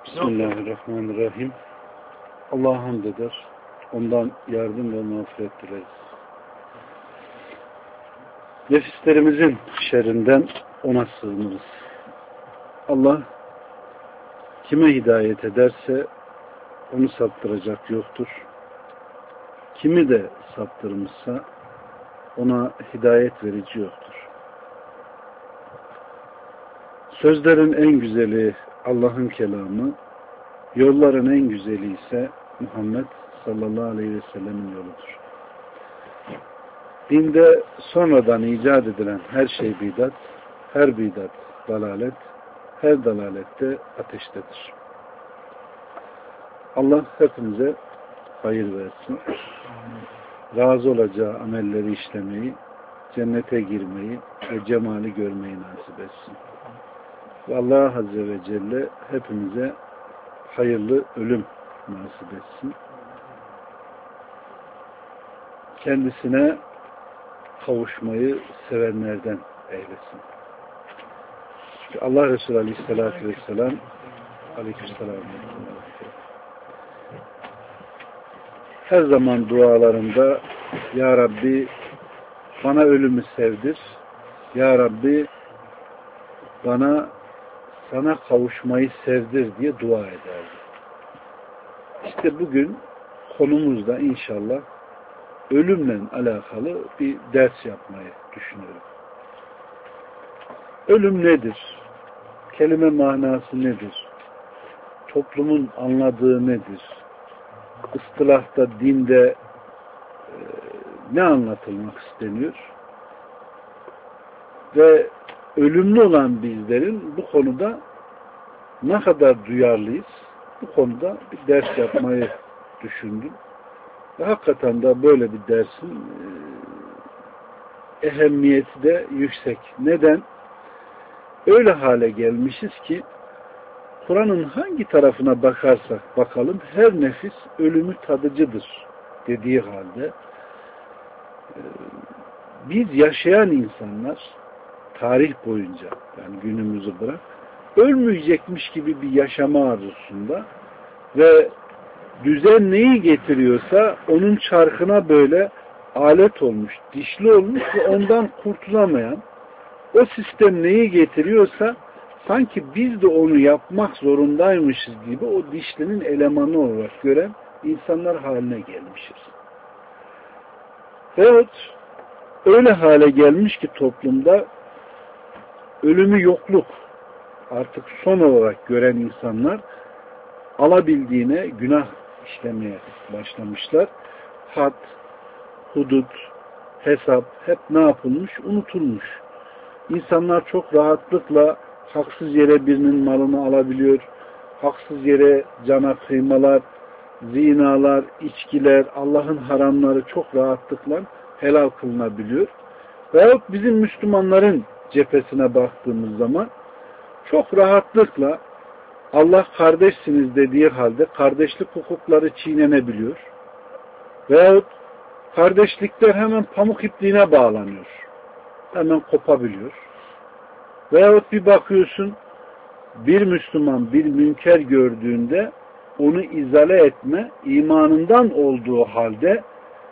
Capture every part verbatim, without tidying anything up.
Bismillahirrahmanirrahim. Allah'a hamd eder. Ondan yardım ve mağfiret dileriz. Nefislerimizin şerrinden ona sığınırız. Allah kime hidayet ederse onu saptıracak yoktur. Kimi de saptırmışsa ona hidayet verici yoktur. Sözlerin en güzeli Allah'ın kelamı, yolların en güzeli ise Muhammed sallallahu aleyhi ve sellemin yoludur. Dinde sonradan icat edilen her şey bidat, her bidat dalalet, her dalalette ateştedir. Allah hepimize hayır versin. Razı olacağı amelleri işlemeyi, cennete girmeyi ve cemali görmeyi nasip etsin. Ve Allah Azze ve Celle hepimize hayırlı ölüm nasip etsin. Kendisine kavuşmayı sevenlerden eylesin. Çünkü Allah Resulü Aleyhisselatü Vesselam Aleykümselam her zaman dualarında Ya Rabbi bana ölümü sevdir. Ya Rabbi bana sana kavuşmayı sevdir diye dua ederdi. İşte bugün konumuzda inşallah ölümle alakalı bir ders yapmayı düşünüyorum. Ölüm nedir? Kelime manası nedir? Toplumun anladığı nedir? Istilahta, dinde e, ne anlatılmak isteniyor? Ve ölümlü olan bizlerin bu konuda ne kadar duyarlıyız? Bu konuda bir ders yapmayı düşündüm. Ve hakikaten de böyle bir dersin e, ehemmiyeti de yüksek. Neden? Öyle hale gelmişiz ki Kur'an'ın hangi tarafına bakarsak bakalım her nefis ölümü tadıcıdır dediği halde e, biz yaşayan insanlar tarih boyunca yani günümüzü bırak ölmeyecekmiş gibi bir yaşama arzusunda ve düzen neyi getiriyorsa onun çarkına böyle alet olmuş, dişli olmuş ve ondan kurtulamayan o sistem neyi getiriyorsa sanki biz de onu yapmak zorundaymışız gibi o dişlinin elemanı olarak gören insanlar haline gelmişiz. Veyahut öyle hale gelmiş ki toplumda ölümü yokluk artık son olarak gören insanlar alabildiğine günah işlemeye başlamışlar. Had, hudut, hesap hep ne yapılmış? Unutulmuş. İnsanlar çok rahatlıkla haksız yere birinin malını alabiliyor. Haksız yere cana kıymalar, zinalar, içkiler, Allah'ın haramları çok rahatlıkla helal kılınabiliyor. Veyahut bizim Müslümanların cephesine baktığımız zaman çok rahatlıkla Allah kardeşsiniz dediği halde kardeşlik hukukları çiğnenebiliyor. Veyahut kardeşlikler hemen pamuk ipliğine bağlanıyor. Hemen kopabiliyor. Veyahut bir bakıyorsun bir Müslüman bir münker gördüğünde onu izale etme imanından olduğu halde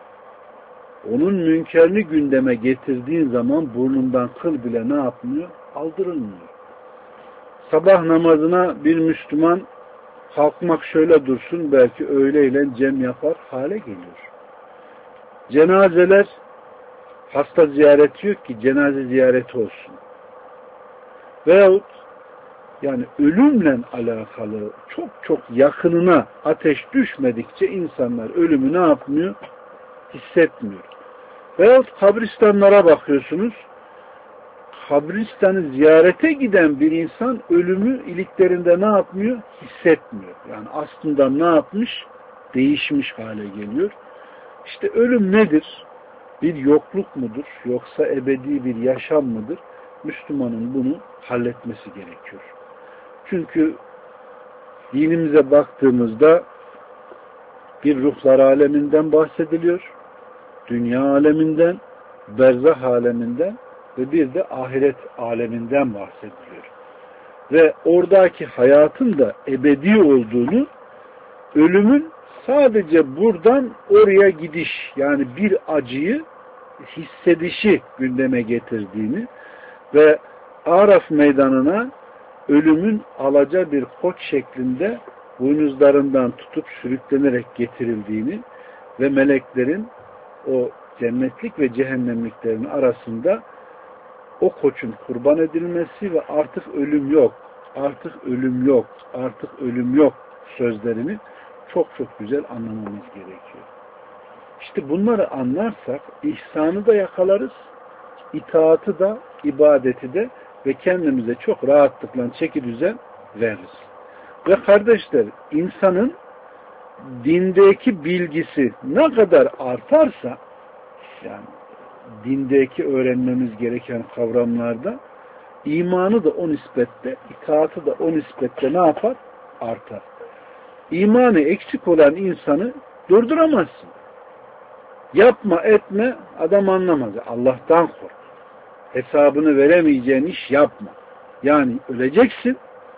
onun münkerini gündeme getirdiğin zaman burnundan kıl bile ne yapmıyor? Aldırılmıyor. Sabah namazına bir Müslüman kalkmak şöyle dursun belki öğleyle cem yapar hale geliyor. Cenazeler hasta ziyareti yok ki cenaze ziyareti olsun. Veyahut yani ölümle alakalı çok çok yakınına ateş düşmedikçe insanlar ölümü ne yapmıyor? Hissetmiyor. Veyahut kabristanlara bakıyorsunuz. Kabristanı ziyarete giden bir insan ölümü iliklerinde ne yapmıyor? Hissetmiyor. Yani aslında ne yapmış? Değişmiş hale geliyor. İşte ölüm nedir? Bir yokluk mudur? Yoksa ebedi bir yaşam mıdır? Müslümanın bunu halletmesi gerekiyor. Çünkü dinimize baktığımızda bir ruhlar aleminden bahsediliyor. Dünya aleminden, berzah aleminden ve bir de ahiret aleminden bahsediliyor. ve oradaki hayatın da ebedi olduğunu, ölümün sadece buradan oraya gidiş, yani bir acıyı hissedişi gündeme getirdiğini ve Araf meydanına ölümün alaca bir koç şeklinde boynuzlarından tutup sürüklenerek getirildiğini ve meleklerin o cennetlik ve cehennemliklerin arasında o koçun kurban edilmesi ve artık ölüm yok, artık ölüm yok, artık ölüm yok sözlerini çok çok güzel anlamamız gerekiyor. İşte bunları anlarsak ihsanı da yakalarız, itaatı da, ibadeti de ve kendimize çok rahatlıkla çeki düzen veririz. Ve kardeşler, insanın dindeki bilgisi ne kadar artarsa, yani dindeki öğrenmemiz gereken kavramlarda imanı da o nispette, itaatı da o nispette ne yapar? Artar. İmanı eksik olan insanı durduramazsın. Yapma etme, adam anlamaz. Allah'tan kork. Hesabını veremeyeceğin iş yapma. Yani öleceksin.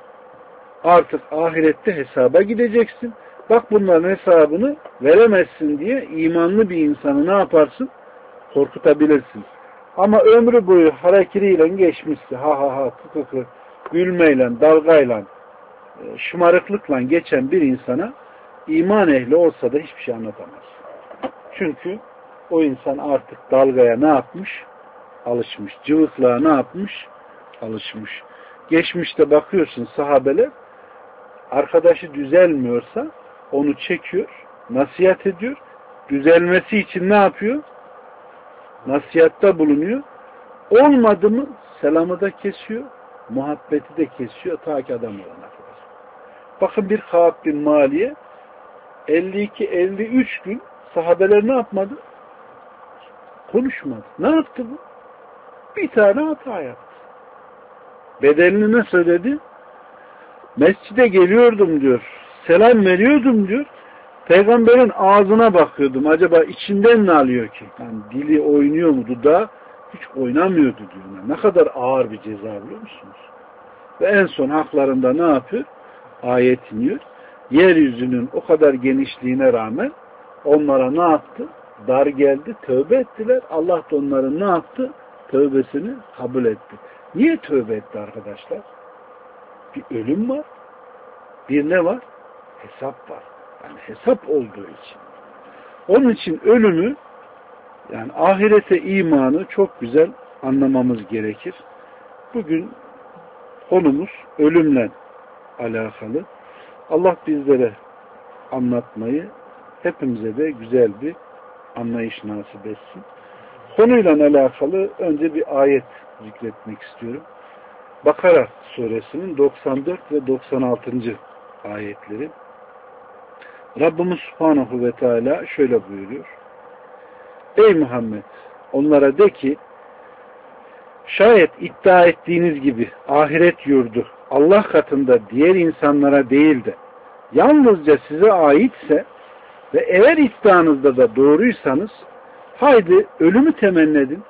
Artık ahirette hesaba gideceksin. Bak bunların hesabını veremezsin diye imanlı bir insanı ne yaparsın? Korkutabilirsin. Ama ömrü boyu hareketiyle geçmişse, ha ha ha, kı kı kı, gülmeyle, dalgayla, şımarıklıkla geçen bir insana iman ehli olsa da hiçbir şey anlatamaz. Çünkü o insan artık dalgaya ne yapmış? Alışmış. Cıvıklığa ne yapmış? Alışmış. Geçmişte bakıyorsun sahabeler, arkadaşı düzelmiyorsa onu çekiyor, nasihat ediyor. Düzelmesi için ne yapıyor? Nasihatta bulunuyor. Olmadı mı selamı da kesiyor, muhabbeti de kesiyor ta ki adam olana kadar. Bakın bir Kâb bin Maliye elli iki elli üç gün sahabeler ne yapmadı? Konuşmadı. Ne yaptı bu? Bir tane hata yaptı. Bedelini ne söyledi? Mescide geliyordum diyor. Selam veriyordum diyor. Peygamberin ağzına bakıyordum. Acaba içinden ne alıyor ki? Yani dili oynuyor mu? Dudağı hiç oynamıyordu diyor. Ne kadar ağır bir ceza biliyor musunuz? Ve en son haklarında ne yapıyor? Ayet iniyor. Yeryüzünün o kadar genişliğine rağmen onlara ne yaptı? Dar geldi. Tövbe ettiler. Allah da onların ne yaptı? Tövbesini kabul etti. Niye tövbe etti arkadaşlar? Bir ölüm var. Bir ne var? Hesap var. Yani hesap olduğu için. Onun için ölümü, yani ahirete imanı çok güzel anlamamız gerekir. Bugün konumuz ölümle alakalı. Allah bizlere anlatmayı, hepimize de güzel bir anlayış nasip etsin. Konuyla alakalı önce bir ayet zikretmek istiyorum. Bakara suresinin doksan dört ve doksan altıncı ayetleri. Rabbimiz Subhanahu ve Teala şöyle buyuruyor. Ey Muhammed! Onlara de ki, şayet iddia ettiğiniz gibi ahiret yurdu Allah katında diğer insanlara değil de yalnızca size aitse ve eğer iddianızda da doğruysanız haydi ölümü temenni edin.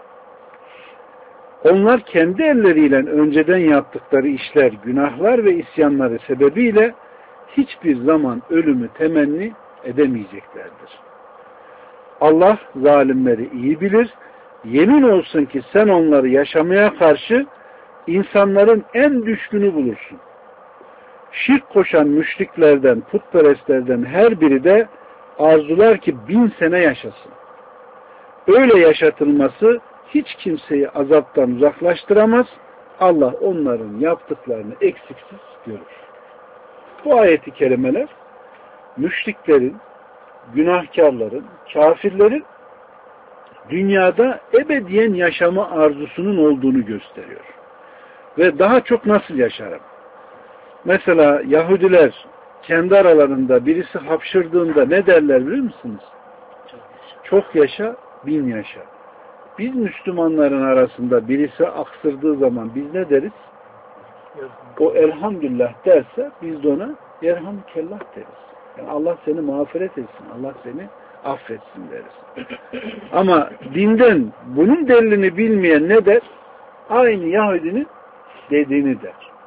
Onlar kendi elleriyle önceden yaptıkları işler, günahlar ve isyanları sebebiyle hiçbir zaman ölümü temenni edemeyeceklerdir. Allah zalimleri iyi bilir. Yemin olsun ki sen onları yaşamaya karşı insanların en düşkünü bulursun. Şirk koşan müşriklerden, putperestlerden her biri de arzular ki bin sene yaşasın. Öyle yaşatılması hiç kimseyi azaptan uzaklaştıramaz. Allah onların yaptıklarını eksiksiz görür. Bu ayeti kerimeler müşriklerin, günahkarların, kafirlerin dünyada ebediyen yaşama arzusunun olduğunu gösteriyor. Ve daha çok nasıl yaşarım? Mesela Yahudiler kendi aralarında birisi hapşırdığında ne derler biliyor musunuz? Çok yaşa, bin yaşa. Biz Müslümanların arasında birisi aksırdığı zaman biz ne deriz? O elhamdülillah derse biz de ona yerhamdülillah deriz. Yani Allah seni mağfiret etsin, Allah seni affetsin deriz. Ama dinden bunun delilini bilmeyen ne der? Aynı Yahudinin dediğini der.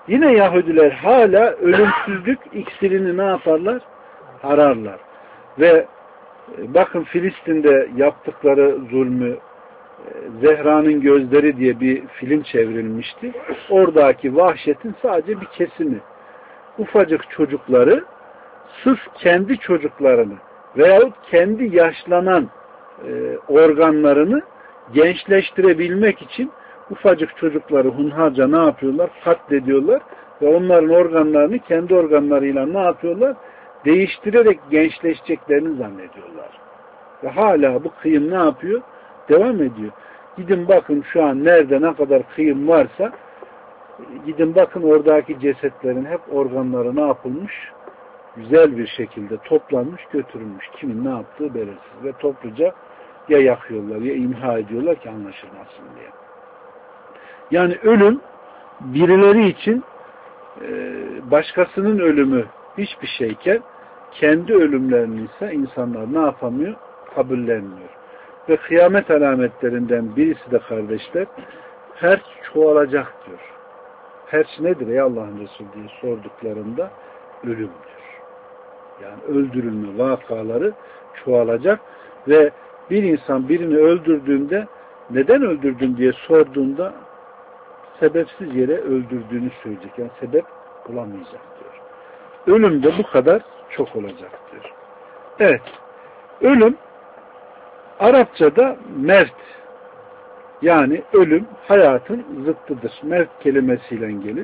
Yine Yahudiler hala ölümsüzlük iksirini ne yaparlar? Ararlar. Ve bakın Filistin'de yaptıkları zulmü, Zehra'nın Gözleri diye bir film çevrilmişti. Oradaki vahşetin sadece bir kesimi. Ufacık çocukları sırf kendi çocuklarını veyahut kendi yaşlanan e, organlarını gençleştirebilmek için ufacık çocukları hunharca ne yapıyorlar? Katlediyorlar ve onların organlarını kendi organlarıyla ne yapıyorlar? Değiştirerek gençleşeceklerini zannediyorlar. Ve hala bu kıyım ne yapıyor? Devam ediyor. Gidin bakın şu an nerede ne kadar kıyım varsa gidin bakın oradaki cesetlerin hep organları ne yapılmış? Güzel bir şekilde toplanmış, götürülmüş. Kimin ne yaptığı belirsiz. Ve topluca ya yakıyorlar ya imha ediyorlar ki anlaşılmasın diye. Yani ölüm birileri için başkasının ölümü hiçbir şeyken kendi ölümlerini ise insanlar ne yapamıyor? Kabullenmiyor. Ve kıyamet alametlerinden birisi de kardeşler herç çoğalacak diyor. Herç nedir ey Allah'ın Resulü diye sorduklarında ölümdür. Yani öldürülme vakaları çoğalacak ve bir insan birini öldürdüğünde neden öldürdün diye sorduğunda sebepsiz yere öldürdüğünü söyleyecek. Yani sebep bulamayacak diyor. Ölüm de bu kadar çok olacak diyor. Evet. Ölüm Arapçada mevt, yani ölüm hayatın zıttıdır. Mevt kelimesiyle gelir.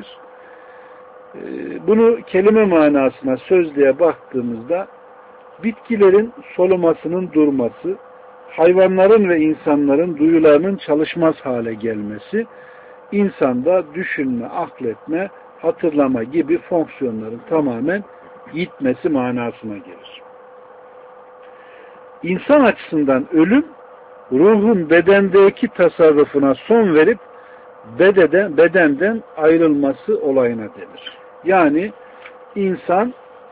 Bunu kelime manasına, sözlüğe baktığımızda bitkilerin solumasının durması, hayvanların ve insanların duyularının çalışmaz hale gelmesi, insanda düşünme, akletme, hatırlama gibi fonksiyonların tamamen gitmesi manasına gelir. İnsan açısından ölüm, ruhun bedendeki tasarrufuna son verip bededen, bedenden ayrılması olayına denir. Yani insan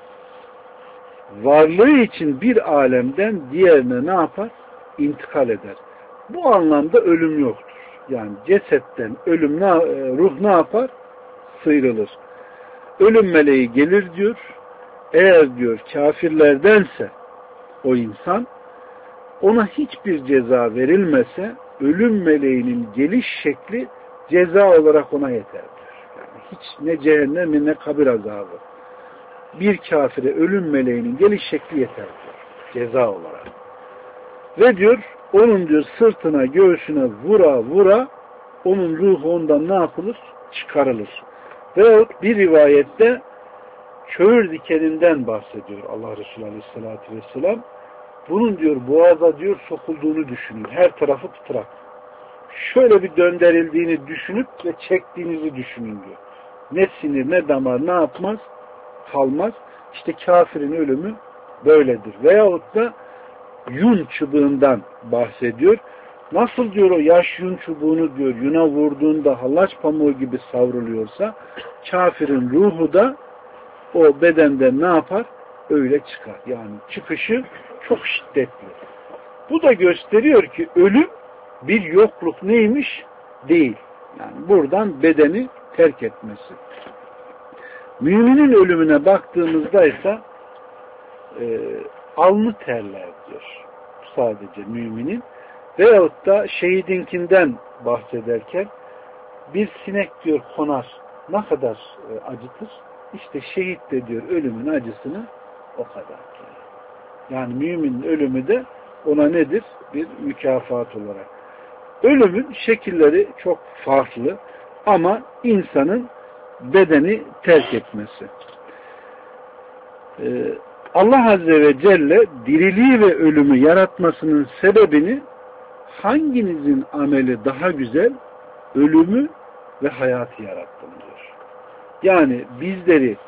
varlığı için bir alemden diğerine ne yapar? İntikal eder. Bu anlamda ölüm yoktur. Yani cesetten ölüm ne, ruh ne yapar? Sıyrılır. Ölüm meleği gelir diyor. Eğer diyor kafirlerdense o insan, ona hiçbir ceza verilmese ölüm meleğinin geliş şekli ceza olarak ona yeterdir. Yani hiç ne cehennem ne kabir azabı. Bir kafire ölüm meleğinin geliş şekli yeterdir. Ceza olarak. Ve diyor onun diyor sırtına göğsüne vura vura onun ruhu ondan ne yapılır? Çıkarılır. Veyahut bir rivayette çöğür dikeninden bahsediyor Allah Resulü Aleyhisselatü Vesselam. Bunun diyor boğaza diyor sokulduğunu düşünün. Her tarafı tutrak. Şöyle bir döndürüldüğünü düşünüp ve çektiğinizi düşünün diyor. Ne sinir ne damar ne yapmaz? Kalmaz. İşte kafirin ölümü böyledir. Veyahut da yun çubuğundan bahsediyor. Nasıl diyor o yaş yun çubuğunu diyor yuna vurduğunda hallaç pamuğu gibi savruluyorsa kafirin ruhu da o bedenden ne yapar? Öyle çıkar. Yani çıkışı çok şiddetli. Bu da gösteriyor ki ölüm bir yokluk neymiş? Değil. Yani buradan bedeni terk etmesi. Müminin ölümüne baktığımızda ise e, alnı terler diyor. Sadece müminin. Veyahut da şehidinkinden bahsederken bir sinek diyor konar. Ne kadar e, acıtır? İşte şehit de diyor ölümün acısını o kadar diyor. Yani müminin ölümü de ona nedir? Bir mükafat olarak. Ölümün şekilleri çok farklı ama insanın bedeni terk etmesi. Ee, Allah Azze ve Celle diriliği ve ölümü yaratmasının sebebini hanginizin ameli daha güzel ölümü ve hayatı yarattım diyor. Yani bizleri e,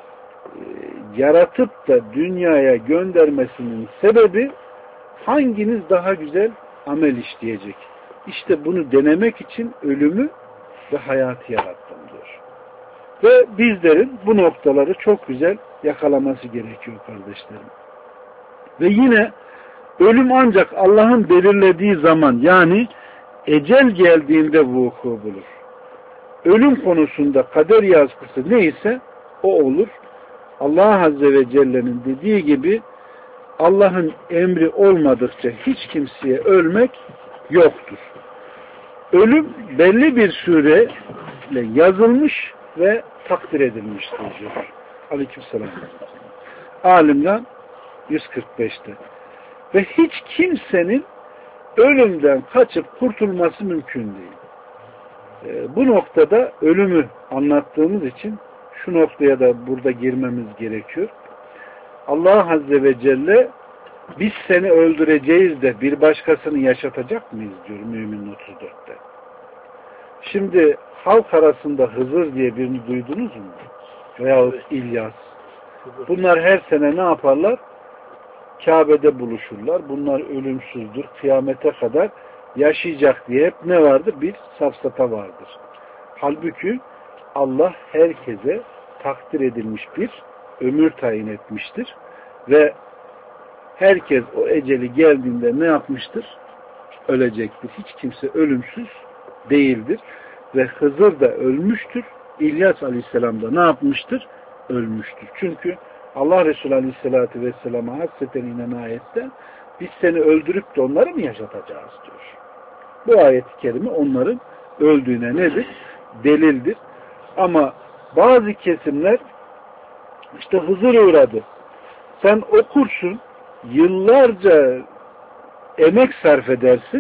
yaratıp da dünyaya göndermesinin sebebi hanginiz daha güzel amel işleyecek. İşte bunu denemek için ölümü ve hayatı yarattım diyor. Ve bizlerin bu noktaları çok güzel yakalaması gerekiyor kardeşlerim. Ve yine ölüm ancak Allah'ın belirlediği zaman yani ecel geldiğinde vuku bulur. ölüm konusunda kader yazgısı neyse o olur. Allah Azze ve Celle'nin dediği gibi Allah'ın emri olmadıkça hiç kimseye ölmek yoktur. Ölüm belli bir süreyle yazılmış ve takdir edilmiştir diyor. Aleykümselam. Alim'den yüz kırk beşte. Ve hiç kimsenin ölümden kaçıp kurtulması mümkün değil. Ee, bu noktada ölümü anlattığımız için şu noktaya da burada girmemiz gerekiyor. Allah Azze ve Celle biz seni öldüreceğiz de bir başkasını yaşatacak mıyız diyor Mümin otuz dörtte. Şimdi halk arasında Hızır diye birini duydunuz mu? Veyahut İlyas. Bunlar her sene ne yaparlar? Kabe'de buluşurlar. Bunlar ölümsüzdür. Kıyamete kadar yaşayacak diye hep ne vardır? Bir safsata vardır. Halbuki Allah herkese takdir edilmiş bir ömür tayin etmiştir. Ve herkes o eceli geldiğinde ne yapmıştır? Ölecektir. Hiç kimse ölümsüz değildir. Ve Hızır da ölmüştür. İlyas Aleyhisselam da ne yapmıştır? Ölmüştür. Çünkü Allah Resulü Aleyhisselatü Vesselam'a hasreten inen ayette biz seni öldürüp de onları mı yaşatacağız diyor. Bu ayet-i kerime onların öldüğüne nedir? Delildir. Ama bazı kesimler işte Hızır uğradı. Sen okursun, yıllarca emek sarf edersin,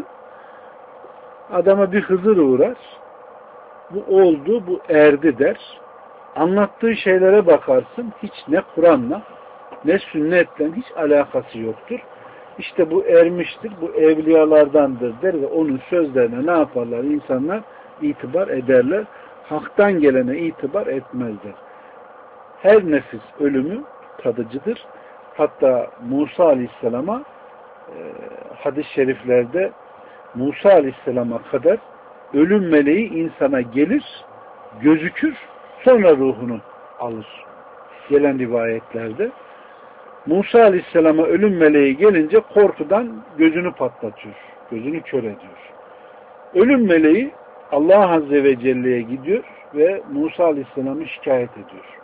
adama bir Hızır uğrar, bu oldu, bu erdi der. Anlattığı şeylere bakarsın, hiç ne Kur'an'la ne sünnetle hiç alakası yoktur. İşte bu ermiştir, bu evliyalardandır der ve onun sözlerine ne yaparlar? İnsanlar itibar ederler. Hak'tan gelene itibar etmezler. Her nefis ölümü tadıcıdır. Hatta Musa Aleyhisselam'a e, hadis-i şeriflerde Musa Aleyhisselam'a kadar ölüm meleği insana gelir, gözükür, sonra ruhunu alır. Gelen rivayetlerde Musa Aleyhisselam'a ölüm meleği gelince korkudan gözünü patlatıyor. Gözünü kör ediyor. Ölüm meleği Allah Azze ve Celle'ye gidiyor ve Musa Aleyhisselam'ı şikayet ediyor.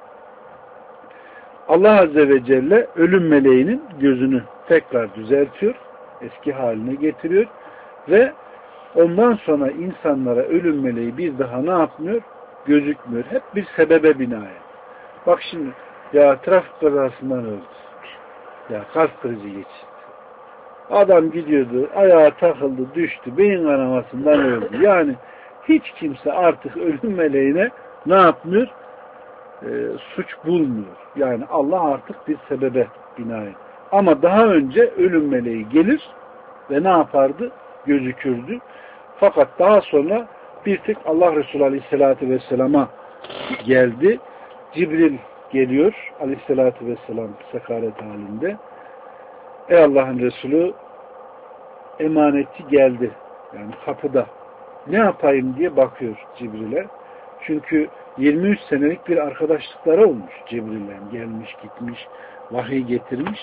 Allah Azze ve Celle ölüm meleğinin gözünü tekrar düzeltiyor, eski haline getiriyor ve ondan sonra insanlara ölüm meleği bir daha ne yapmıyor? Gözükmüyor. Hep bir sebebe binaen. Bak şimdi, ya trafik kazasından öldü. Ya kalp krizi geçti. Adam gidiyordu, ayağa takıldı, düştü, beyin kanamasından öldü. Yani hiç kimse artık ölüm meleğine ne yapmıyor? E, suç bulmuyor. Yani Allah artık bir sebebe binaen. Ama daha önce ölüm meleği gelir ve ne yapardı? Gözükürdü. Fakat daha sonra bir tek Allah Resulü Aleyhisselatü Vesselam'a geldi. Cibril geliyor Aleyhisselatü Vesselam sekaret halinde. Ey Allah'ın Resulü, emanetçi geldi. Yani kapıda. Ne yapayım diye bakıyor Cibril'e. Çünkü yirmi üç senelik bir arkadaşlıkları olmuş Cibril'le. Gelmiş gitmiş, vahiy getirmiş.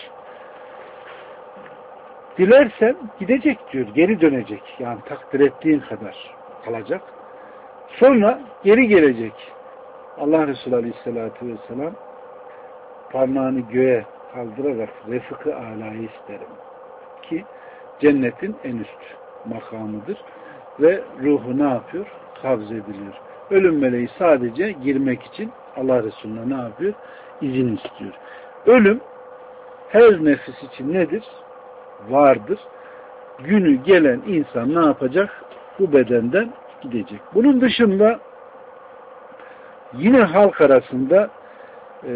Dilersen gidecek diyor, geri dönecek. Yani takdir ettiğin kadar kalacak. Sonra geri gelecek. Allah Resulü Aleyhisselatü Vesselam parmağını göğe kaldırarak refık-ı âlâyı isterim. Ki cennetin en üst makamıdır. Ve ruhu ne yapıyor? Kabz ediliyor. Ölüm meleği sadece girmek için Allah Resulü'ne ne yapıyor? İzin istiyor. Ölüm her nefis için nedir? Vardır. Günü gelen insan ne yapacak? Bu bedenden gidecek. Bunun dışında yine halk arasında e,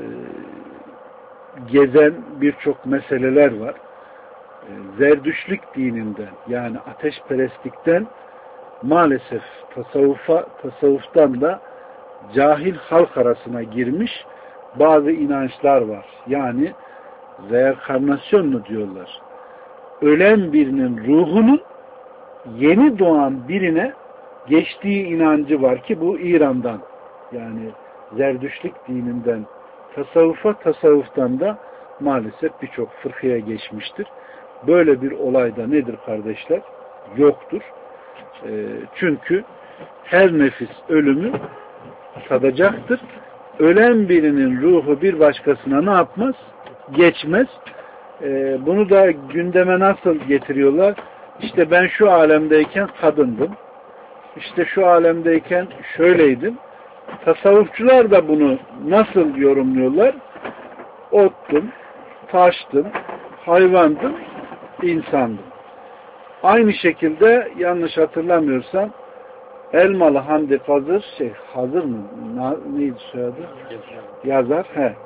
gezen birçok meseleler var. E, Zerdüşlük dininden yani ateşperestlikten maalesef tasavvufa, tasavvuftan da cahil halk arasına girmiş bazı inançlar var. Yani reenkarnasyon mu diyorlar. Ölen birinin ruhunun yeni doğan birine geçtiği inancı var ki bu İran'dan yani Zerdüşlük dininden tasavvufa, tasavvuftan da maalesef birçok fırkıya geçmiştir. Böyle bir olay da nedir kardeşler? Yoktur. E, çünkü her nefis ölümü tadacaktır. Ölen birinin ruhu bir başkasına ne yapmaz? Geçmez. Ee, bunu da gündeme nasıl getiriyorlar? İşte ben şu alemdeyken kadındım. İşte şu alemdeyken şöyleydim. Tasavvufçular da bunu nasıl yorumluyorlar? Ottum, taştım, hayvandım, insandım. Aynı şekilde yanlış hatırlamıyorsam Elmalı Hamdi Fazır şey hazır mı? Neydi soyadı? Yazar. He. Ee,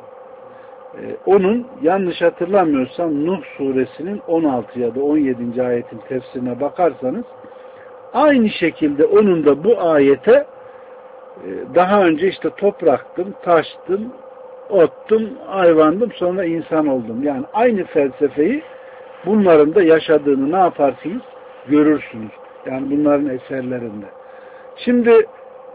onun yanlış hatırlamıyorsam Nuh suresinin on altı ya da on yedinci ayetin tefsirine bakarsanız aynı şekilde onun da bu ayete daha önce işte topraktım, taştım, ottum, hayvandım, sonra insan oldum. Yani aynı felsefeyi bunların da yaşadığını ne yaparsınız? Görürsünüz. Yani bunların eserlerinde. Şimdi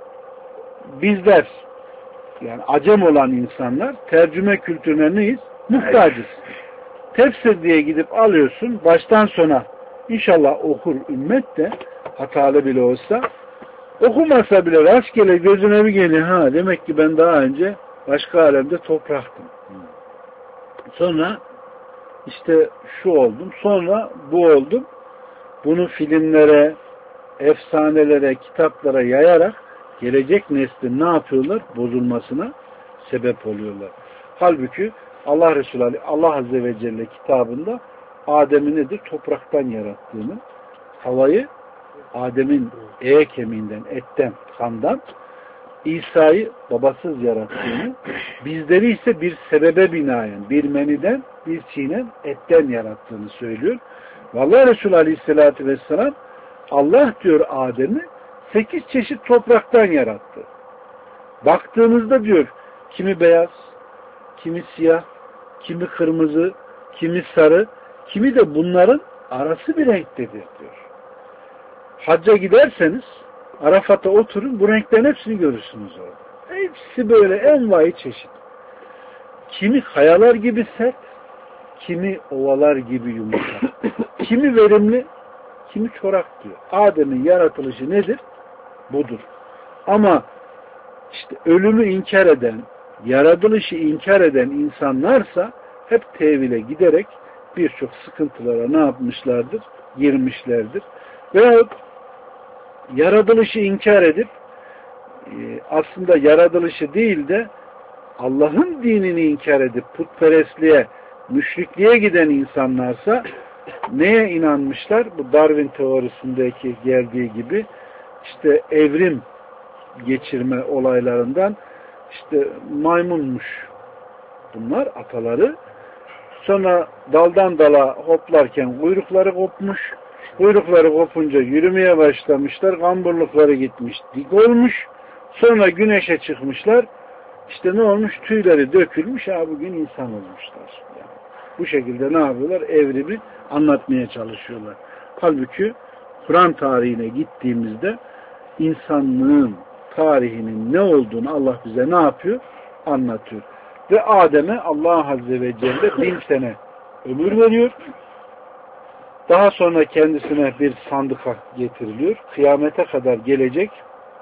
bizler yani acem olan insanlar tercüme kültürüne neyiz? Muhtacız. Tefsir diye gidip alıyorsun. Baştan sona inşallah okur ümmet de hatalı bile olsa okumasa bile rastgele gözüne bir geliyor. Ha demek ki ben daha önce başka alemde topraktım. Sonra işte şu oldum. Sonra bu oldum. Bunu filmlere, efsanelere, kitaplara yayarak gelecek neslin ne yapıyorlar? Bozulmasına sebep oluyorlar. Halbuki Allah Resulü Allah Azze ve Celle kitabında Adem'i nedir? Topraktan yarattığını, havayı Adem'in eye kemiğinden, etten, kandan, İsa'yı babasız yarattığını, bizleri ise bir sebebe binaen, bir meniden, bir çiğnen, etten yarattığını söylüyor. Vallahi Resulü Aleyhisselatü Vesselam Allah diyor Adem'i sekiz çeşit topraktan yarattı. Baktığınızda diyor kimi beyaz, kimi siyah, kimi kırmızı, kimi sarı, kimi de bunların arası bir renktedir diyor. Hacca giderseniz Arafat'a oturun bu renklerin hepsini görürsünüz orada. Hepsi böyle envai çeşit. Kimi kayalar gibi sert, kimi ovalar gibi yumuşak. Kimi verimli, kimi çorak diyor. Adem'in yaratılışı nedir? Budur. Ama işte ölümü inkar eden, yaratılışı inkar eden insanlarsa hep tevhile giderek birçok sıkıntılara ne yapmışlardır? Girmişlerdir. Veyahut yaratılışı inkar edip aslında yaratılışı değil de Allah'ın dinini inkar edip putperestliğe, müşrikliğe giden insanlarsa neye inanmışlar? Bu Darwin teorisindeki geldiği gibi işte evrim geçirme olaylarından işte maymunmuş bunlar ataları. Sonra daldan dala hoplarken kuyrukları kopmuş. Kuyrukları kopunca yürümeye başlamışlar. Kamburlukları gitmiş. Dik olmuş. Sonra güneşe çıkmışlar. İşte ne olmuş? Tüyleri dökülmüş. Ha bugün insan olmuşlar. Yani bu şekilde ne yapıyorlar? Evrimi anlatmaya çalışıyorlar. Halbuki Kur'an tarihine gittiğimizde insanlığın tarihinin ne olduğunu Allah bize ne yapıyor? Anlatıyor. Ve Adem'e Allah Azze ve Celle bin sene ömür veriyor. Daha sonra kendisine bir sandıka getiriliyor. Kıyamete kadar gelecek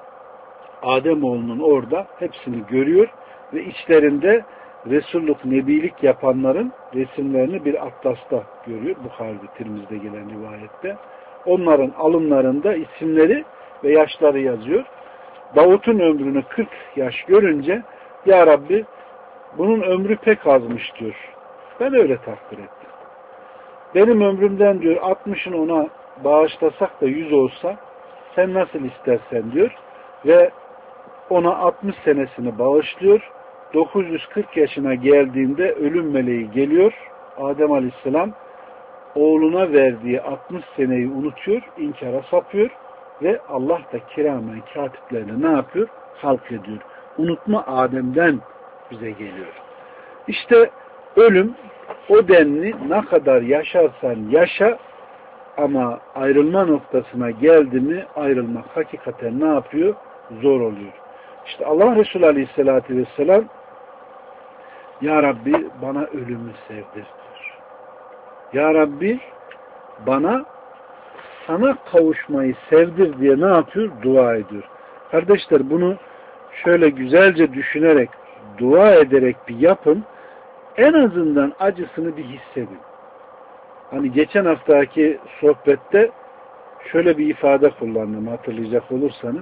Ademoğlunun orada hepsini görüyor ve içlerinde Resulluk, Nebilik yapanların resimlerini bir atlasta görüyor. Bukhari'de, Tirmiz'de gelen rivayette. Onların alınlarında isimleri ve yaşları yazıyor. Davut'un ömrünü kırk yaş görünce Ya Rabbi bunun ömrü pek azmış diyor. Ben öyle takdir ettim. Benim ömrümden diyor altmışını ona bağışlasak da yüz olsa sen nasıl istersen diyor ve ona altmış senesini bağışlıyor. dokuz yüz kırk yaşına geldiğinde ölüm meleği geliyor. Adem Aleyhisselam oğluna verdiği altmış seneyi unutuyor, inkara sapıyor ve Allah da kiramen katiplerine ne yapıyor? Halk ediyor. Unutma Adem'den bize geliyor. İşte ölüm o denli ne kadar yaşarsan yaşa ama ayrılma noktasına geldi mi ayrılmak hakikaten ne yapıyor? Zor oluyor. İşte Allah Resulü Aleyhisselatü Vesselam Ya Rabbi bana ölümü sevdir. Ya Rabbi bana sana kavuşmayı sevdir diye ne yapıyor? Dua ediyor. Kardeşler bunu şöyle güzelce düşünerek, dua ederek bir yapın. En azından acısını bir hissedin. Hani geçen haftaki sohbette şöyle bir ifade kullandım hatırlayacak olursanız.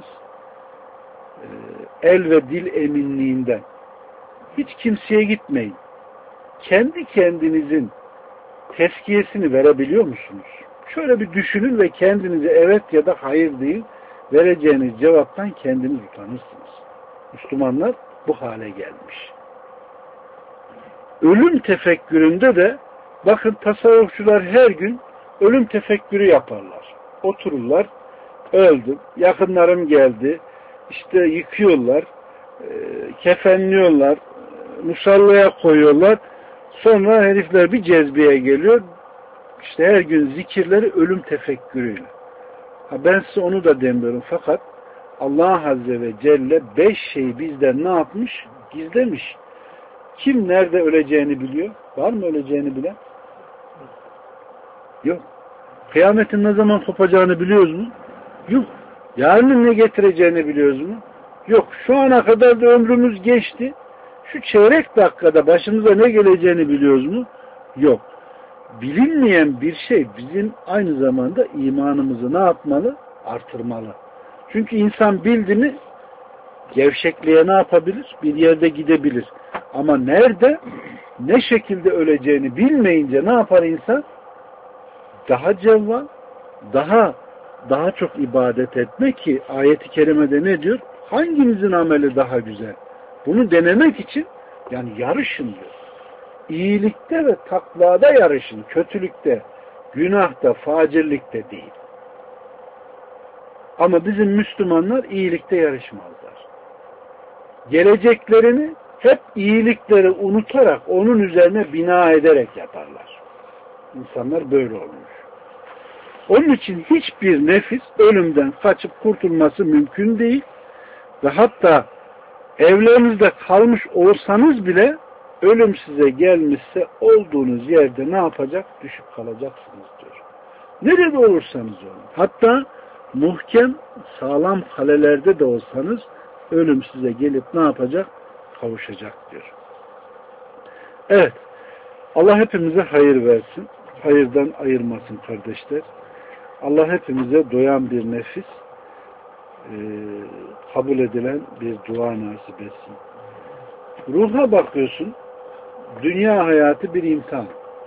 El ve dil eminliğinden. Hiç kimseye gitmeyin. Kendi kendinizin tezkiyesini verebiliyor musunuz? Şöyle bir düşünün ve kendinize evet ya da hayır deyin. Vereceğiniz cevaptan kendiniz utanırsınız. Müslümanlar bu hale gelmiş. Ölüm tefekküründe de bakın tasavvufçular her gün ölüm tefekkürü yaparlar. Otururlar, öldüm, yakınlarım geldi, işte yıkıyorlar, kefenliyorlar, musallaya koyuyorlar. Sonra herifler bir cezbeye geliyor. İşte her gün zikirleri ölüm tefekkürüyle. Ha ben size onu da demiyorum. Fakat Allah Azze ve Celle beş şeyi bizden ne yapmış? Gizlemiş. Kim nerede öleceğini biliyor? Var mı öleceğini bilen? Yok. Kıyametin ne zaman kopacağını biliyoruz mu? Yok. Yarının ne getireceğini biliyoruz mu? Yok. Şu ana kadar da ömrümüz geçti. Şu çeyrek dakikada başımıza ne geleceğini biliyoruz mu? Yok. Bilinmeyen bir şey bizim aynı zamanda imanımızı ne yapmalı? Artırmalı. Çünkü insan bildi mi gevşekliğe ne yapabilir? Bir yerde gidebilir. Ama nerede, ne şekilde öleceğini bilmeyince ne yapar insan? Daha cevval, daha daha çok ibadet etme ki ayet-i kerimede ne diyor? Hanginizin ameli daha güzel? Bunu denemek için yani yarışın diyor. İyilikte ve takvada yarışın. Kötülükte, günahta, facirlikte değil. Ama bizim Müslümanlar iyilikte yarışmazlar. Geleceklerini hep iyilikleri unutarak, onun üzerine bina ederek yaparlar. İnsanlar böyle olmuş. Onun için hiçbir nefis ölümden kaçıp kurtulması mümkün değil ve hatta evlerinizde kalmış olsanız bile ölüm size gelmişse olduğunuz yerde ne yapacak? Düşüp kalacaksınız diyor. Nerede olursanız olun. Hatta muhkem, sağlam kalelerde de olsanız ölüm size gelip ne yapacak? Kavuşacak diyor. Evet. Allah hepimize hayır versin. Hayırdan ayırmasın kardeşler. Allah hepimize doyan bir nefis, e, kabul edilen bir dua nasip etsin. Ruha bakıyorsun, dünya hayatı bir imtihan.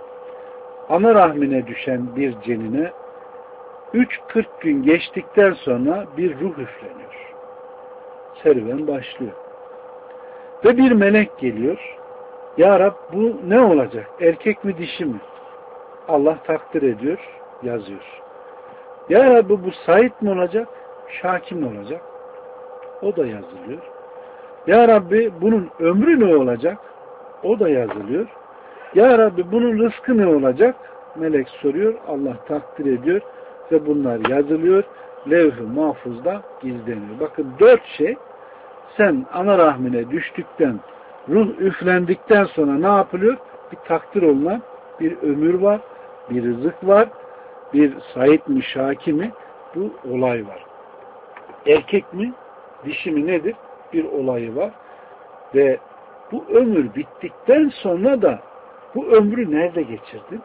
Ana rahmine düşen bir cenine üç kırk gün geçtikten sonra bir ruh üfleniyor. Serüven başlıyor. Ve bir melek geliyor. Ya Rab bu ne olacak? Erkek mi dişi mi? Allah takdir ediyor, yazıyor. Ya Rabbi bu Said mi olacak? Şaki mi olacak? O da yazılıyor. Ya Rabbi bunun ömrü ne olacak? O da yazılıyor. Ya Rabbi bunun rızkı ne olacak? Melek soruyor. Allah takdir ediyor. Ve bunlar yazılıyor. Levh-i mahfuzda gizleniyor. Bakın dört şey sen ana rahmine düştükten, ruh üflendikten sonra ne yapılıyor? Bir takdir olunan bir ömür var, bir rızık var, bir Said mi, Şaki mi? Bu olay var. Erkek mi, dişi mi nedir? Bir olayı var. Ve bu ömür bittikten sonra da bu ömrü nerede geçirdin?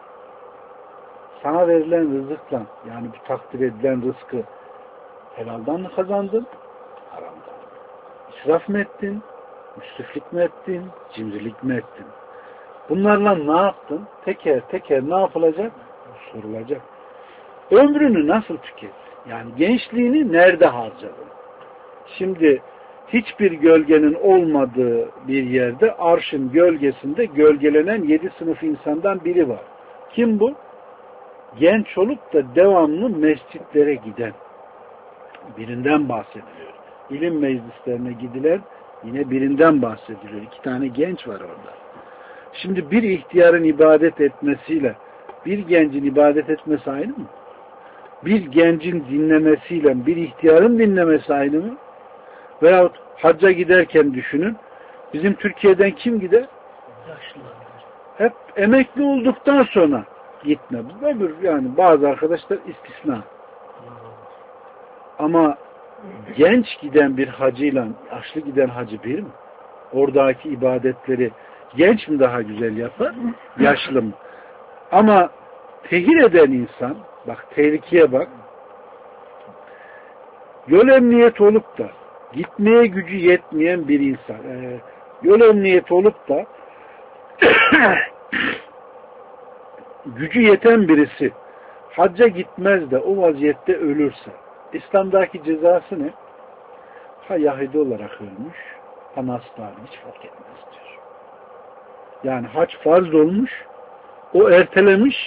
Sana verilen rızıkla, yani bu takdir edilen rızkı helaldan mı kazandın? Haramdan. İsraf mı ettin? Müsriflik mi ettin? Cimrilik mi ettin? Bunlarla ne yaptın? Teker teker ne yapılacak? Sorulacak. Ömrünü nasıl tükettin? Yani gençliğini nerede harcadın? Şimdi hiçbir gölgenin olmadığı bir yerde arşın gölgesinde gölgelenen yedi sınıf insandan biri var. Kim bu? Genç olup da devamlı mescitlere giden birinden bahsediliyor. İlim meclislerine gidilen yine birinden bahsediliyor. İki tane genç var orada. Şimdi bir ihtiyarın ibadet etmesiyle bir gencin ibadet etmesi aynı mı? Bir gencin dinlemesiyle bir ihtiyarın dinlemesi aynı mı? Veyahut hacca giderken düşünün. Bizim Türkiye'den kim gider? Yaşlılar. Hep emekli olduktan sonra gitme. Öbür yani bazı arkadaşlar istisna. Ama genç giden bir hacıyla yaşlı giden hacı bir mi? Oradaki ibadetleri genç mi daha güzel yapar, yaşlı mı? Ama tehir eden insan, bak tehlikeye bak, yol emniyeti olup da gitmeye gücü yetmeyen bir insan, e, yol emniyeti olup da gücü yeten birisi hacca gitmez de o vaziyette ölürse, İslam'daki cezası ne? Ha Yahudi olarak ölmüş, ha Nasrani, hiç fark etmez diyor. Yani hac farz olmuş, o ertelemiş,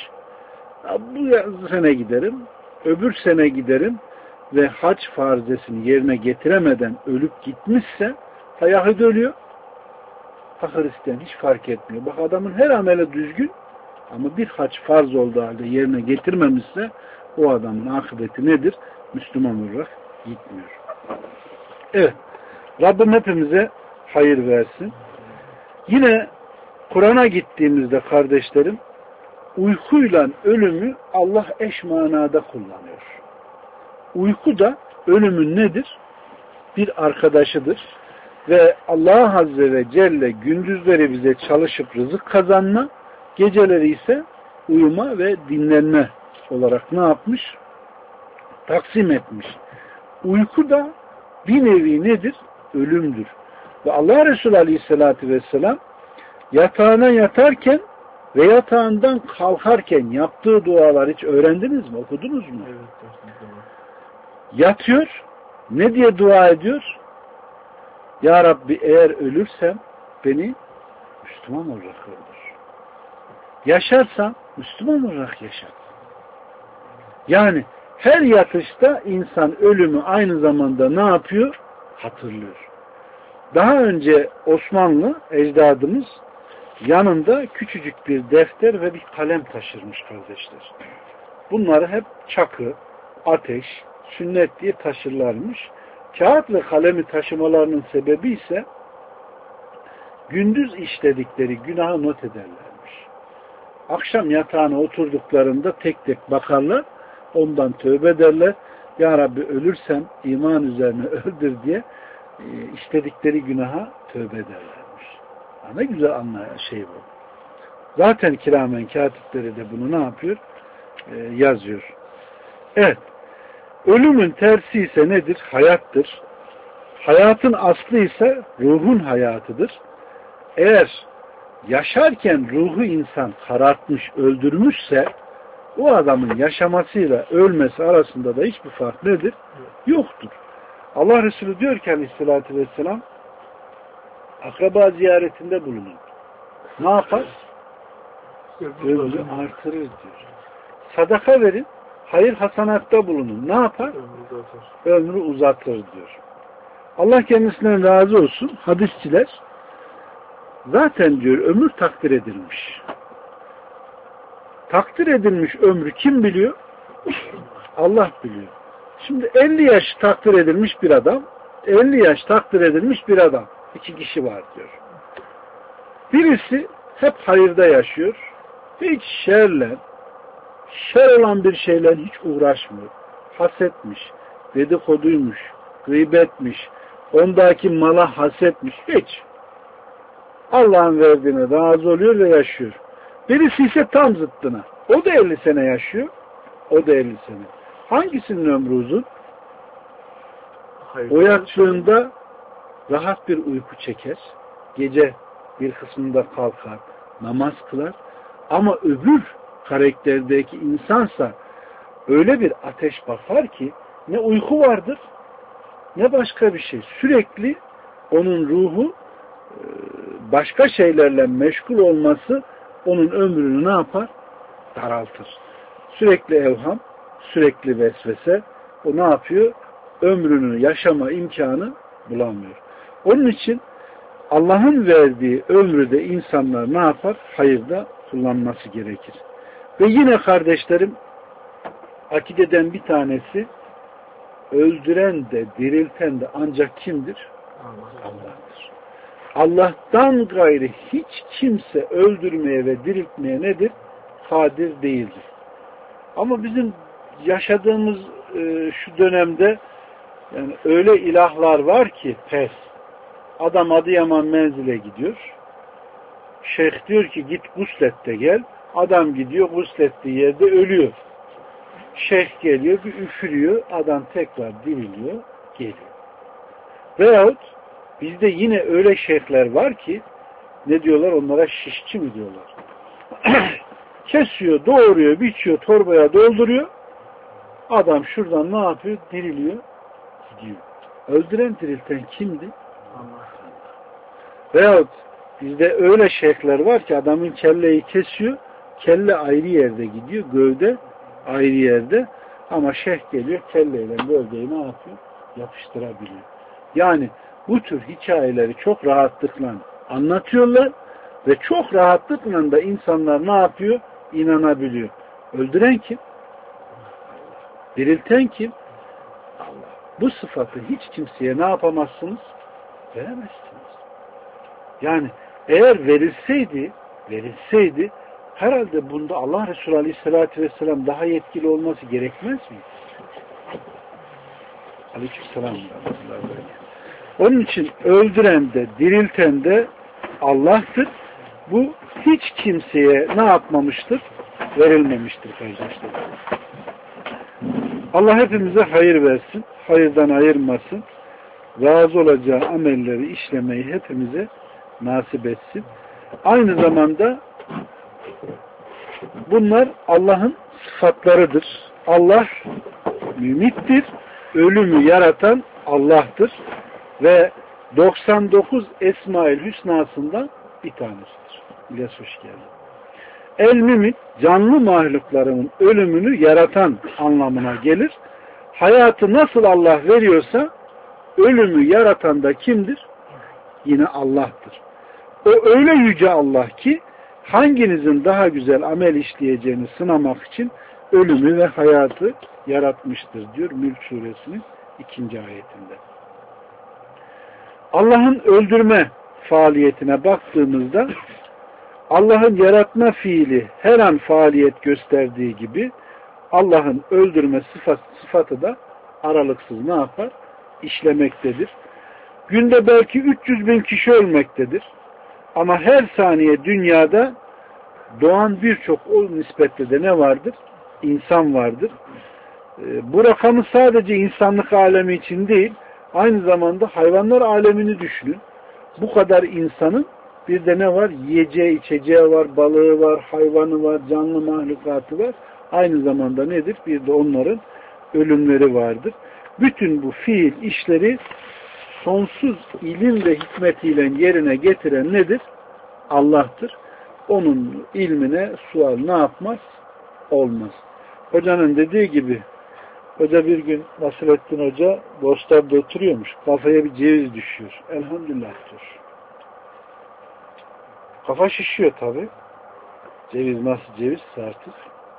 bu sene giderim, öbür sene giderim ve hac farzesini yerine getiremeden ölüp gitmişse, ha Yahudi ölüyor, ha Hristiyan, hiç fark etmiyor. Bak adamın her ameli düzgün ama bir hac farz olduğu halde yerine getirmemişse o adamın akıbeti nedir? Müslüman olarak gitmiyor. Evet. Rabbim hepimize hayır versin. Yine Kur'an'a gittiğimizde kardeşlerim, uykuyla ölümü Allah eş manada kullanıyor. Uyku da ölümün nedir? Bir arkadaşıdır. Ve Allah Azze ve Celle gündüzleri bize çalışıp rızık kazanma, geceleri ise uyuma ve dinlenme olarak ne yapmış? Taksim etmiş. Uyku da bir nevi nedir? Ölümdür. Ve Allah Resulü Aleyhisselatü Vesselam yatağına yatarken ve yatağından kalkarken yaptığı dualar hiç öğrendiniz mi? Okudunuz mu? Evet. Yatıyor. Ne diye dua ediyor? Ya Rabbi eğer ölürsem beni Müslüman olarak öldür. Yaşarsam Müslüman olarak yaşat. Yani her yatışta insan ölümü aynı zamanda ne yapıyor? Hatırlıyor. Daha önce Osmanlı ecdadımız yanında küçücük bir defter ve bir kalem taşırmış kardeşler. Bunları hep çakı, ateş, sünnet diye taşırlarmış. Kağıt ve kalemi taşımalarının sebebi ise gündüz işledikleri günahı not ederlermiş. Akşam yatağına oturduklarında tek tek bakarlar, ondan tövbe ederler. Ya Rabbi ölürsem iman üzerine öldür diye işledikleri günaha tövbe ederlermiş. Ya ne güzel anlayan şey bu. Zaten kiramen katipleri de bunu ne yapıyor? Ee, yazıyor. Evet. Ölümün tersi ise nedir? Hayattır. Hayatın aslı ise ruhun hayatıdır. Eğer yaşarken ruhu insan karartmış, öldürmüşse o adamın yaşamasıyla ölmesi arasında da hiçbir fark nedir? Yoktur. Allah Resulü diyor ki Aleyhisselatü Vesselam, akraba ziyaretinde bulunun. Ne yapar? Ömrü artırır diyor. Sadaka verin, hayır hasanatta bulunun. Ne yapar? Ömrü uzatır diyor. Allah kendisinden razı olsun. Hadisçiler zaten diyor ömür takdir edilmiş. Takdir edilmiş ömrü kim biliyor? Allah biliyor. Şimdi elli yaş takdir edilmiş bir adam, elli yaş takdir edilmiş bir adam. İki kişi var diyor. Birisi hep hayırda yaşıyor. Hiç şerle, şer olan bir şeyle hiç uğraşmıyor. Hasetmiş, dedikoduymuş, gıybetmiş, ondaki mala hasetmiş. Hiç. Allah'ın verdiğine razı oluyor ve yaşıyor. Birisi ise tam zıttına. O da elli sene yaşıyor. O da elli sene. Hangisinin ömrü uzun? Hayır, o yattığında rahat bir uyku çeker. Gece bir kısmında kalkar. Namaz kılar. Ama öbür karakterdeki insansa öyle bir ateş bakar ki ne uyku vardır ne başka bir şey. Sürekli onun ruhu başka şeylerle meşgul olması onun ömrünü ne yapar? Daraltır. Sürekli evham, sürekli vesvese, o ne yapıyor? Ömrünü yaşama imkanı bulamıyor. Onun için Allah'ın verdiği ömrü de insanlar ne yapar? Hayırda kullanması gerekir. Ve yine kardeşlerim, akideden bir tanesi, öldüren de dirilten de ancak kimdir? Allah'tır. Allah'tan gayrı hiç kimse öldürmeye ve diriltmeye nedir? Kadir değildir. Ama bizim yaşadığımız e, şu dönemde Yani öyle ilahlar var ki pes. Adam Adıyaman menzile gidiyor. Şeyh diyor ki git guslet de gel. Adam gidiyor guslettiği yerde ölüyor. Şeyh geliyor bir üfürüyor. Adam tekrar diriliyor. Geliyor. Veyahut bizde yine öyle şeyhler var ki ne diyorlar onlara, şişçi mi diyorlar. Kesiyor, doğuruyor, biçiyor, torbaya dolduruyor. Adam şuradan ne yapıyor? Diriliyor. Gidiyor. Öldüren dirilten kimdi? Allah. Veyahut bizde öyle şeyhler var ki adamın kelleyi kesiyor. Kelle ayrı yerde gidiyor. Gövde ayrı yerde. Ama şeyh geliyor kelleyle gövdeyi ne yapıyor? Yapıştırabiliyor. Yani bu tür hikayeleri çok rahatlıkla anlatıyorlar ve çok rahatlıkla da insanlar ne yapıyor? İnanabiliyor. Öldüren kim? Dirilten kim? Allah. Bu sıfatı hiç kimseye ne yapamazsınız? Veremezsiniz. Yani eğer verilseydi, verilseydi herhalde bunda Allah Resulü Aleyhisselatü Vesselam daha yetkili olması gerekmez mi? Aleykümselam. Onun için öldüren de, dirilten de Allah'tır. Bu hiç kimseye ne yapmamıştır? Verilmemiştir kardeşler. Allah hepimize hayır versin, hayırdan ayırmasın, razı olacağı amelleri işlemeyi hepimize nasip etsin. Aynı zamanda bunlar Allah'ın sıfatlarıdır. Allah mümittir, ölümü yaratan Allah'tır ve doksan dokuz Esma-ül Hüsna'sından bir tanesidir. İlyas hoş geldin. El-Mümit, canlı mahluklarının ölümünü yaratan anlamına gelir. Hayatı nasıl Allah veriyorsa ölümü yaratan da kimdir? Yine Allah'tır. O öyle yüce Allah ki hanginizin daha güzel amel işleyeceğini sınamak için ölümü ve hayatı yaratmıştır diyor Mülk suresinin ikinci ayetinde. Allah'ın öldürme faaliyetine baktığımızda Allah'ın yaratma fiili her an faaliyet gösterdiği gibi Allah'ın öldürme sıfat, sıfatı da aralıksız ne yapar? İşlemektedir. Günde belki üç yüz bin kişi ölmektedir. Ama her saniye dünyada doğan birçok o nispette de ne vardır? İnsan vardır. Bu rakamı sadece insanlık alemi için değil, aynı zamanda hayvanlar alemini düşünün. Bu kadar insanın bir de ne var? Yiyeceği, içeceği var, balığı var, hayvanı var, canlı mahlukatı var. Aynı zamanda nedir? Bir de onların ölümleri vardır. Bütün bu fiil işleri sonsuz ilim ve hikmetiyle yerine getiren nedir? Allah'tır. Onun ilmine sual ne yapmaz? Olmaz. Hocanın dediği gibi, hoca bir gün Nasrettin Hoca Bostan'da oturuyormuş. Kafaya bir ceviz düşüyor. Elhamdülillah diyor. Kafa şişiyor tabi. Ceviz nasıl cevizse artık.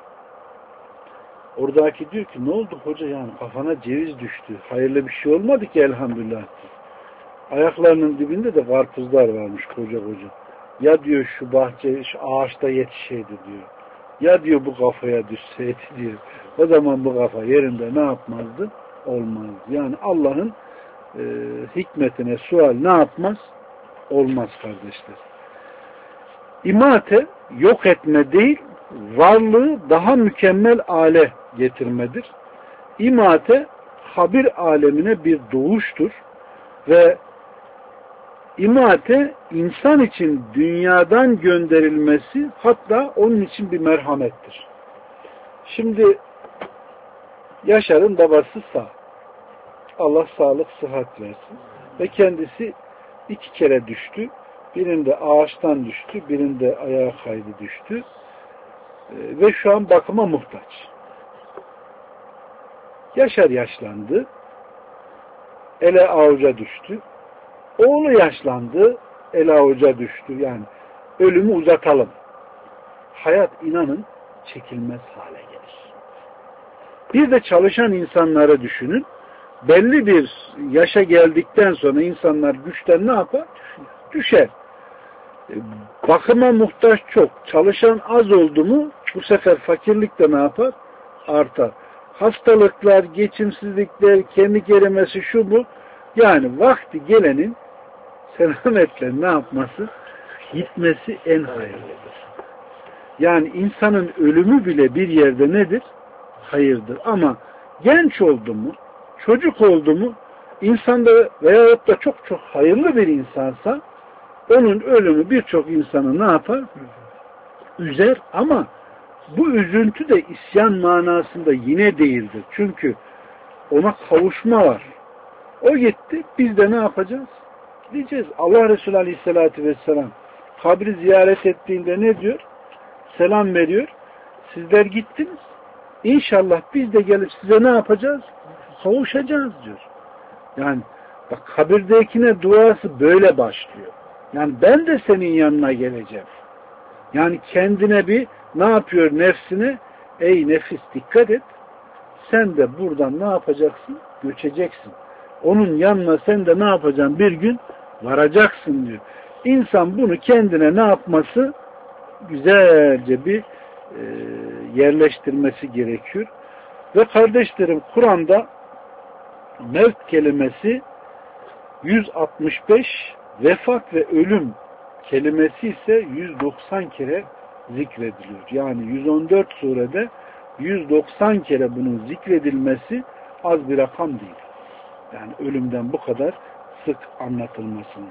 Oradaki diyor ki ne oldu hoca, yani kafana ceviz düştü. Hayırlı bir şey olmadı ki elhamdülillah diyor. Ayaklarının dibinde de karpuzlar varmış koca koca. Ya diyor şu bahçe, şu ağaçta yetişseydi diyor. Ya diyor bu kafaya düşseydi diyor. O zaman bu kafa yerinde ne yapmazdı? Olmazdı. Yani Allah'ın e, hikmetine sual ne yapmaz? Olmaz kardeşler. İmate yok etme değil, varlığı daha mükemmel hale getirmedir. İmate habir alemine bir doğuştur ve imate insan için dünyadan gönderilmesi hatta onun için bir merhamettir. Şimdi Yaşar'ın babası sağ. Allah sağlık sıhhat versin. Ve kendisi iki kere düştü. Birinde ağaçtan düştü, birinde ayağa kaydı düştü. Ve şu an bakıma muhtaç. Yaşar yaşlandı. Ele avuca düştü. Oğlu yaşlandı. Ele avuca düştü. Yani ölümü uzatalım. Hayat inanın çekilmez hale gelir. Bir de çalışan insanları düşünün. Belli bir yaşa geldikten sonra insanlar güçten ne yapar? Düşer. Bakıma muhtaç çok. Çalışan az oldu mu bu sefer fakirlik de ne yapar? Artar. hastalıklar, geçimsizlikler, kemik erimesi, şu bu. Yani vakti gelenin selametle ne yapması? Gitmesi en hayırlıdır. Yani insanın ölümü bile bir yerde nedir? Hayırdır. Ama genç oldu mu, çocuk oldu mu, insanda veyahut da çok çok hayırlı bir insansa onun ölümü birçok insanı ne yapar? Üzer, ama bu üzüntü de isyan manasında yine değildir. Çünkü ona kavuşma var. O gitti, biz de ne yapacağız? Gideceğiz. Allah Resulü Aleyhisselatü Vesselam kabri ziyaret ettiğinde ne diyor? Selam veriyor. Sizler gittiniz. İnşallah biz de gelip size ne yapacağız? Kavuşacağız diyor. Yani bak, kabirdekine duası böyle başlıyor. Yani ben de senin yanına geleceğim. Yani kendine bir ne yapıyor nefsine? Ey nefis, dikkat et. Sen de buradan ne yapacaksın? Göçeceksin. Onun yanına sen de ne yapacaksın? Bir gün varacaksın diyor. İnsan bunu kendine ne yapması? Güzelce bir e, yerleştirmesi gerekiyor. Ve kardeşlerim, Kur'an'da mevt kelimesi yüz altmış beş, vefat ve ölüm kelimesi ise yüz doksan kere zikrediliyor. Yani yüz on dört surede yüz doksan kere bunun zikredilmesi az bir rakam değil. Yani ölümden bu kadar sık anlatılmasını.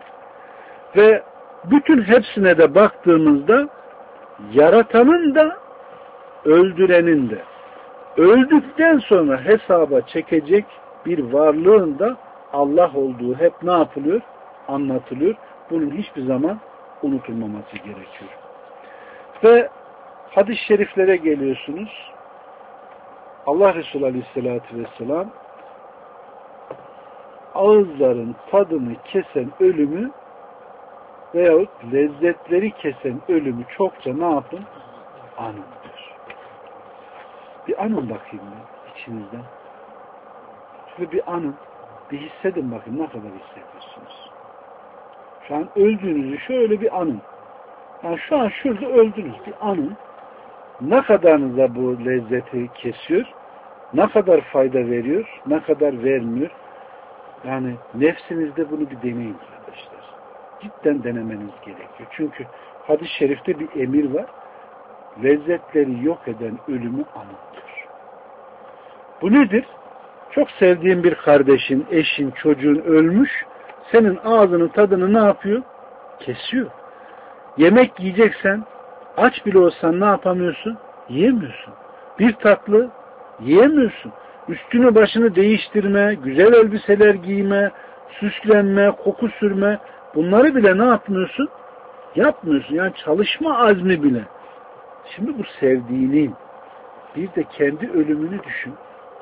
Ve bütün hepsine de baktığımızda yaratanın da öldürenin de öldükten sonra hesaba çekecek bir varlığın da Allah olduğu hep ne yapılıyor? Anlatılıyor. Bunun hiçbir zaman unutulmaması gerekiyor. Ve hadis-i şeriflere geliyorsunuz. Allah Resulü Aleyhisselatü Vesselam ağızların tadını kesen ölümü veyahut lezzetleri kesen ölümü çokça ne yapın? Anın diyor. Bir anın bakayım ben içinizden. Şöyle bir anın. Bir hissedin bakayım ne kadar hissediyorsunuz. Şu an öldüğünüzü şöyle bir anın. Yani şu an şurada öldünüz. Bir anın. Ne kadarınıza bu lezzeti kesiyor? Ne kadar fayda veriyor? Ne kadar vermiyor? Yani nefsinizde bunu bir deneyin kardeşler. Cidden denemeniz gerekiyor. Çünkü hadis-i şerifte bir emir var. Lezzetleri yok eden ölümü anıttır. Bu nedir? Çok sevdiğin bir kardeşin, eşin, çocuğun ölmüş. Senin ağzının tadını ne yapıyor? Kesiyor. Yemek yiyeceksen, aç bile olsan ne yapamıyorsun? Yiyemiyorsun. Bir tatlı yiyemiyorsun. Üstünü başını değiştirme, güzel elbiseler giyme, süslenme, koku sürme, bunları bile ne yapmıyorsun? Yapmıyorsun. Yani çalışma azmi bile. Şimdi bu sevdiğinin bir de kendi ölümünü düşün.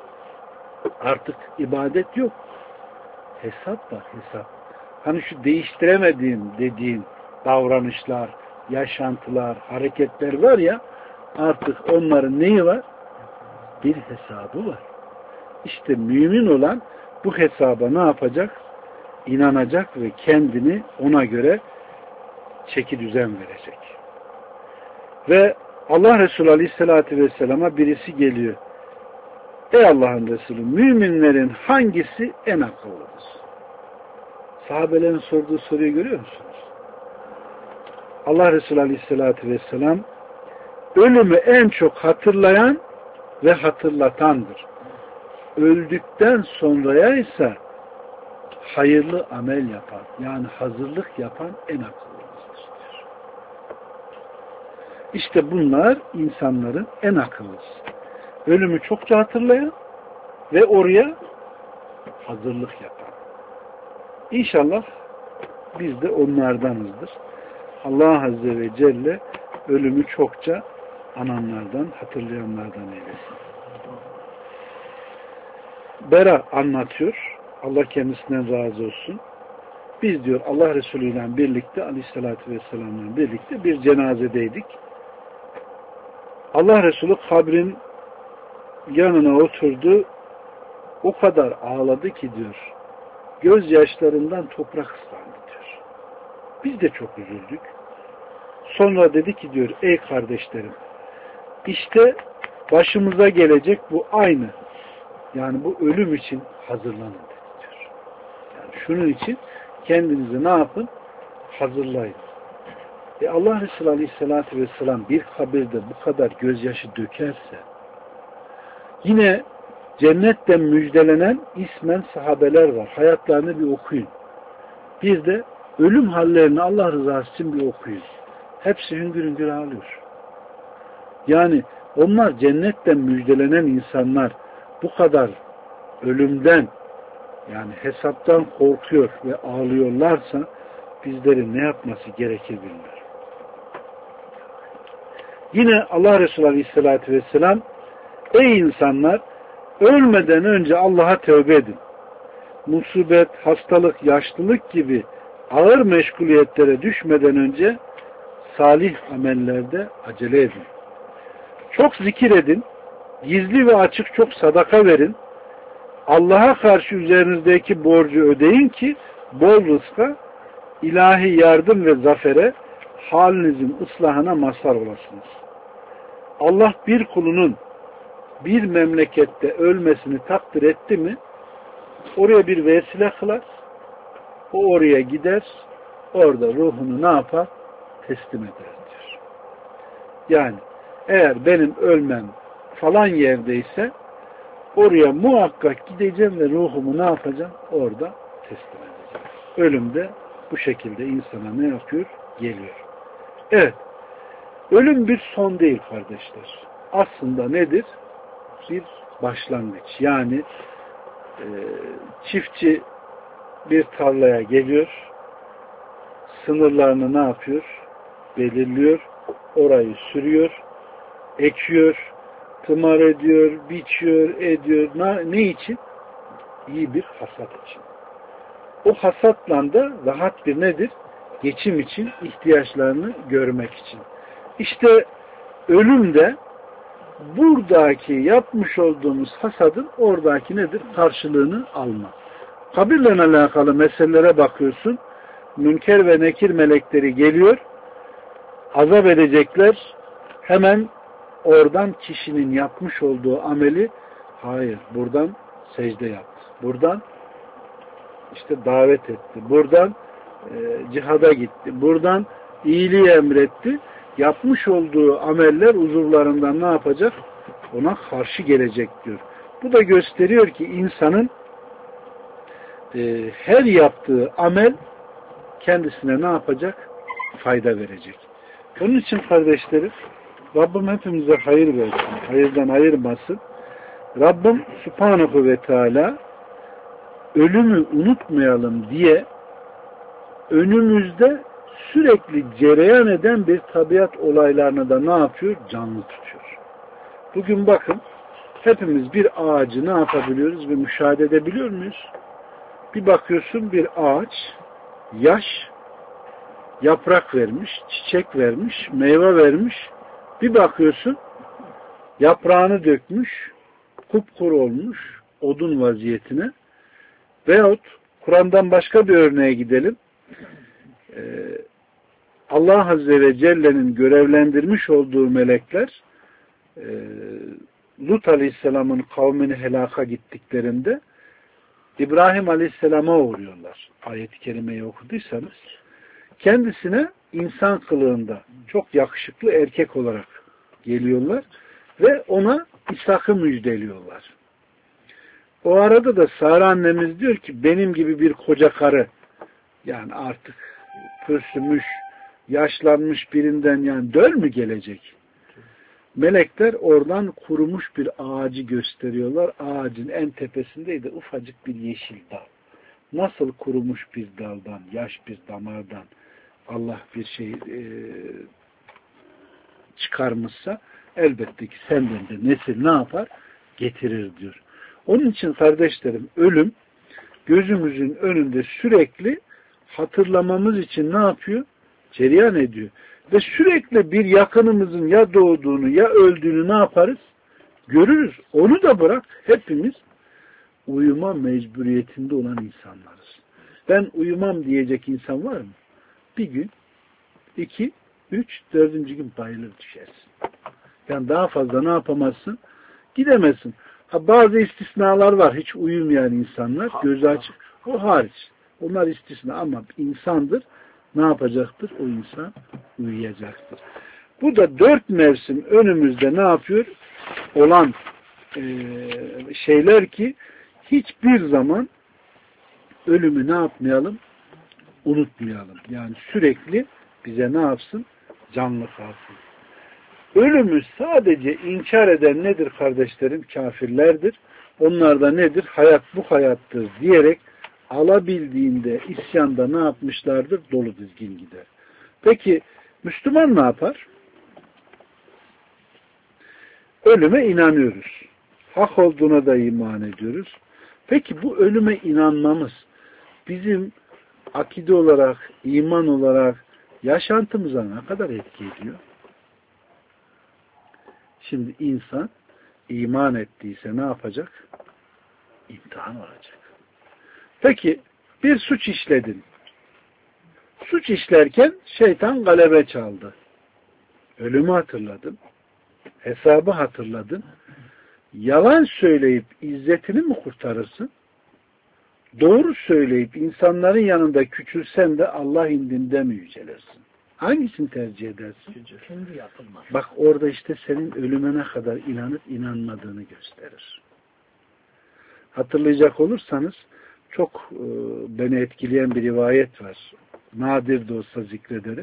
Artık ibadet yok. Hesap var, hesap. Hani şu değiştiremediğim dediğin davranışlar, yaşantılar, hareketler var ya, artık onların neyi var? Bir hesabı var. İşte mümin olan bu hesaba ne yapacak? İnanacak ve kendini ona göre çeki düzen verecek. Ve Allah Resulü Aleyhisselatü Vesselam'a birisi geliyor. Ey Allah'ın Resulü, müminlerin hangisi en akıllıdır? Sahabelerin sorduğu soruyu görüyor musunuz? Allah Resulü Aleyhisselatü Vesselam ölümü en çok hatırlayan ve hatırlatandır. Öldükten sonraya ise hayırlı amel yapan, yani hazırlık yapan en akıllımızdır. İşte bunlar insanların en akıllısı. Ölümü çokça hatırlayan ve oraya hazırlık yapan. İnşallah biz de onlardanızdır. Allah Azze ve Celle ölümü çokça ananlardan, hatırlayanlardan eylesin. Bera anlatıyor. Allah kendisinden razı olsun. Biz diyor Allah Resulü ile birlikte, Aleyhisselatü Vesselam'la birlikte bir cenazedeydik. Allah Resulü kabrin yanına oturdu. O kadar ağladı ki diyor, gözyaşlarından toprak ıslandı diyor. Biz de çok üzüldük. Sonra dedi ki diyor, ey kardeşlerim, işte başımıza gelecek bu aynı Yani bu ölüm için hazırlanın diyor. Yani şunun için kendinizi ne yapın? Hazırlayın. E Allah Resulü Aleyhisselatü Vesselam bir kabirde bu kadar gözyaşı dökerse, yine cennetten müjdelenen ismen sahabeler var. Hayatlarını bir okuyun. Bir de ölüm hallerini Allah rızası için bir okuyun. Hepsi hüngür hüngür ağlıyor. Yani onlar cennetten müjdelenen insanlar bu kadar ölümden, yani hesaptan korkuyor ve ağlıyorlarsa bizlerin ne yapması gerekir bilirler. Yine Allah Resulü Aleyhisselatü Vesselam, ey insanlar, ölmeden önce Allah'a tövbe edin. Musibet, hastalık, yaşlılık gibi ağır meşguliyetlere düşmeden önce salih amellerde acele edin. Çok zikir edin, gizli ve açık çok sadaka verin. Allah'a karşı üzerinizdeki borcu ödeyin ki bol rızka, ilahi yardım ve zafere, halinizin ıslahına mazhar olasınız. Allah bir kulunun bir memlekette ölmesini takdir etti mi, oraya bir vesile kılar, o oraya gider, orada ruhunu ne yapar? Teslim eder diyor. Yani eğer benim ölmem falan yerdeyse oraya muhakkak gideceğim ve ruhumu ne yapacağım? Orada teslim edeceğim. Ölüm de bu şekilde insana ne yapıyor? Geliyor. Evet. Ölüm bir son değil kardeşler. Aslında nedir? Bir başlangıç. Yani e, çiftçi bir tarlaya geliyor, sınırlarını ne yapıyor? Belirliyor, orayı sürüyor, ekiyor, tımar ediyor, biçiyor, ediyor. Ne, ne için? İyi bir hasat için. O hasatla da rahat bir nedir? Geçim için, ihtiyaçlarını görmek için. İşte ölüm de buradaki yapmış olduğumuz hasadın oradaki nedir? Karşılığını alma. Kabirle alakalı meselelere bakıyorsun. Münker ve nekir melekleri geliyor. Azap edecekler. Hemen oradan kişinin yapmış olduğu ameli, hayır buradan secde yaptı. Buradan işte davet etti. Buradan e, cihada gitti. Buradan iyiliği emretti. Yapmış olduğu ameller uzuvlarından ne yapacak? Ona karşı gelecek diyor. Bu da gösteriyor ki insanın e, her yaptığı amel kendisine ne yapacak? Fayda verecek. Onun için kardeşlerim, Rabbim hepimize hayır versin. Hayırdan ayırmasın. Rabbim Subhanahu ve Teala ölümü unutmayalım diye önümüzde sürekli cereyan eden bir tabiat olaylarını da ne yapıyor? Canlı tutuyor. Bugün bakın hepimiz bir ağacı ne yapabiliyoruz ve müşahede edebiliyor muyuz? Bir bakıyorsun bir ağaç yaş, yaprak vermiş, çiçek vermiş, meyve vermiş. Bir bakıyorsun yaprağını dökmüş, kupkuru olmuş odun vaziyetine. Veyahut Kur'an'dan başka bir örneğe gidelim. Ee, Allah Azze ve Celle'nin görevlendirmiş olduğu melekler e, Lut Aleyhisselam'ın kavmini helaka gittiklerinde İbrahim Aleyhisselam'a uğruyorlar. Ayet-i Kerime'yi okuduysanız kendisine insan kılığında çok yakışıklı erkek olarak geliyorlar ve ona İshak'ı müjdeliyorlar. O arada da Sara annemiz diyor ki benim gibi bir koca karı, yani artık pürsümüş, yaşlanmış birinden yani döl mü gelecek? Melekler oradan kurumuş bir ağacı gösteriyorlar. Ağacın en tepesindeydi ufacık bir yeşil dal. Nasıl kurumuş bir daldan, yaş bir damardan Allah bir şey e, çıkarmışsa elbette ki senden de nesil ne yapar? Getirir diyor. Onun için kardeşlerim ölüm gözümüzün önünde sürekli hatırlamamız için ne yapıyor? Cereyan ediyor. Ve sürekli bir yakınımızın ya doğduğunu ya öldüğünü ne yaparız? Görürüz. Onu da bırak hepimiz uyuma mecburiyetinde olan insanlarız. Ben uyumam diyecek insan var mı? Bir gün, iki, üç, dördüncü gün bayılır düşersin. Yani daha fazla ne yapamazsın? Gidemezsin. Ha, bazı istisnalar var. Hiç uyumayan insanlar. Gözü açık. O hariç. Onlar istisna ama insandır. Ne yapacaktır? O insan uyuyacaktır. Bu da dört mevsim önümüzde ne yapıyor? Olan e, şeyler ki hiçbir zaman ölümü ne yapmayalım? Unutmayalım. Yani sürekli bize ne yapsın? Canlı kalsın. Ölümü sadece inkar eden nedir kardeşlerim? Kafirlerdir. Onlar da nedir? Hayat bu hayattır diyerek alabildiğinde isyanda ne yapmışlardır? Dolu dizgin gider. Peki Müslüman ne yapar? Ölüme inanıyoruz. Hak olduğuna da iman ediyoruz. Peki bu ölüme inanmamız bizim akide olarak, iman olarak yaşantımıza ne kadar etki ediyor? Şimdi insan iman ettiyse ne yapacak? İmtihan olacak. Peki bir suç işledin. Suç işlerken şeytan galebe çaldı. Ölümü hatırladın. Hesabı hatırladın. Yalan söyleyip izzetini mi kurtarırsın? Doğru söyleyip insanların yanında küçülsen de Allah indinde mi yücelirsin? Hangisini tercih edersin? Kendi yapılmaz. Bak orada işte senin ölüme ne kadar inanıp inanmadığını gösterir. Hatırlayacak olursanız çok e, beni etkileyen bir rivayet var. Nadir de olsa zikrederim.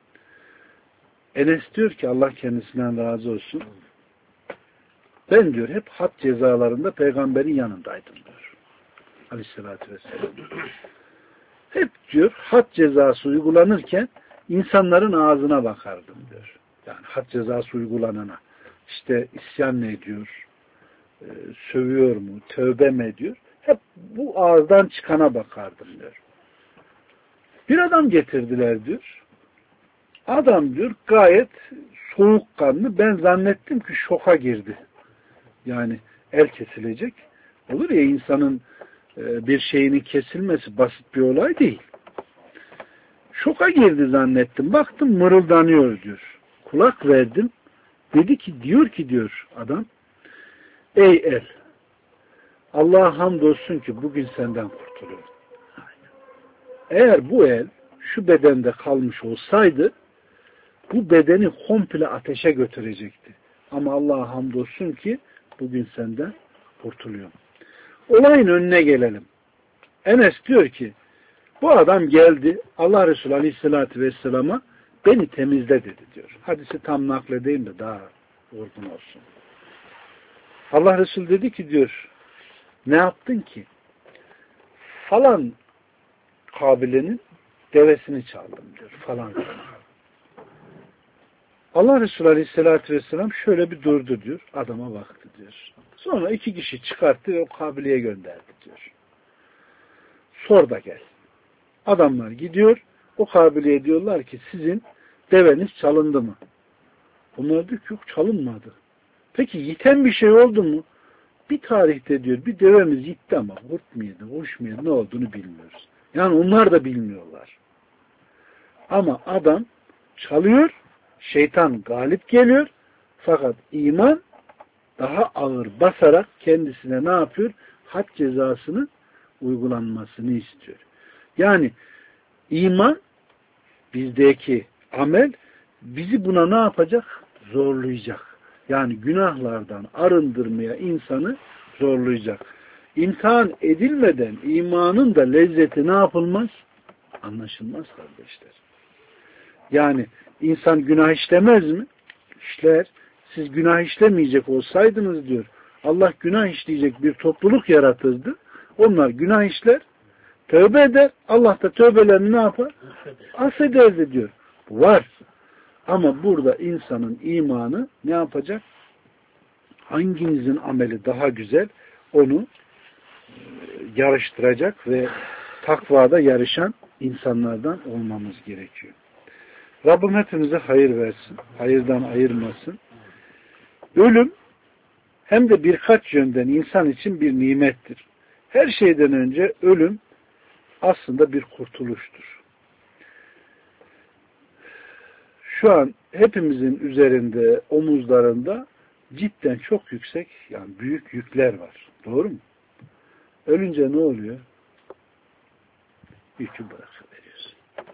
Enes diyor ki Allah kendisinden razı olsun. Ben diyor hep had cezalarında peygamberin yanındaydım diyor. Aleyhissalatü vesselam. Hep diyor had cezası uygulanırken insanların ağzına bakardım diyor. Yani had cezası uygulanana. İşte isyan ne ediyor? E, sövüyor mu? Tövbe mi ediyor? Hep bu ağızdan çıkana bakardım diyor. Bir adam getirdiler diyor. Adam diyor gayet soğukkanlı. Ben zannettim ki şoka girdi. Yani el kesilecek. Olur ya insanın bir şeyinin kesilmesi basit bir olay değil. Şoka girdi zannettim. Baktım mırıldanıyor diyor. Kulak verdim. Dedi ki diyor ki diyor adam ey el Allah'a hamdolsun ki bugün senden kurtuluyorum. Eğer bu el şu bedende kalmış olsaydı bu bedeni komple ateşe götürecekti. Ama Allah'a hamdolsun ki bugün senden kurtuluyorum. Olayın önüne gelelim. Enes diyor ki bu adam geldi Allah Resulü Aleyhisselatü Vesselam'a beni temizle dedi diyor. Hadisi tam nakledeyim de daha uygun olsun. Allah Resulü dedi ki diyor ne yaptın ki? Falan kabilenin devesini çaldım diyor. Falan. Allah Resulü Aleyhisselatü Vesselam şöyle bir durdu diyor. Adama baktı diyor. Sonra iki kişi çıkarttı ve o kabileye gönderdi diyor. Sor da gel. Adamlar gidiyor. O kabileye diyorlar ki sizin deveniz çalındı mı? Onlar diyor ki yok çalınmadı. Peki yiten bir şey oldu mu? Bir tarihte diyor bir devemiz gitti ama kurt mu yedi, kuş mu yedi, ne olduğunu bilmiyoruz. Yani onlar da bilmiyorlar. Ama adam çalıyor, şeytan galip geliyor fakat iman daha ağır basarak kendisine ne yapıyor? Had cezasının uygulanmasını istiyor. Yani iman bizdeki amel bizi buna ne yapacak? Zorlayacak. Yani günahlardan arındırmaya insanı zorlayacak. İmtihan edilmeden imanın da lezzeti ne yapılmaz? Anlaşılmaz kardeşler. Yani insan günah işlemez mi? İşler. Siz günah işlemeyecek olsaydınız diyor. Allah günah işleyecek bir topluluk yaratırdı. Onlar günah işler, tövbe eder. Allah da tövbelerini ne yapar? Affederdi diyor. Bu var. Ama burada insanın imanı ne yapacak? Hanginizin ameli daha güzel onu yarıştıracak ve takvada yarışan insanlardan olmamız gerekiyor. Rabbim hepimize hayır versin. Hayırdan ayırmasın. Ölüm hem de birkaç yönden insan için bir nimettir. Her şeyden önce ölüm aslında bir kurtuluştur. Şu an hepimizin üzerinde, omuzlarında cidden çok yüksek, yani büyük yükler var. Doğru mu? Ölünce ne oluyor? Yükü bırakıveriyorsun.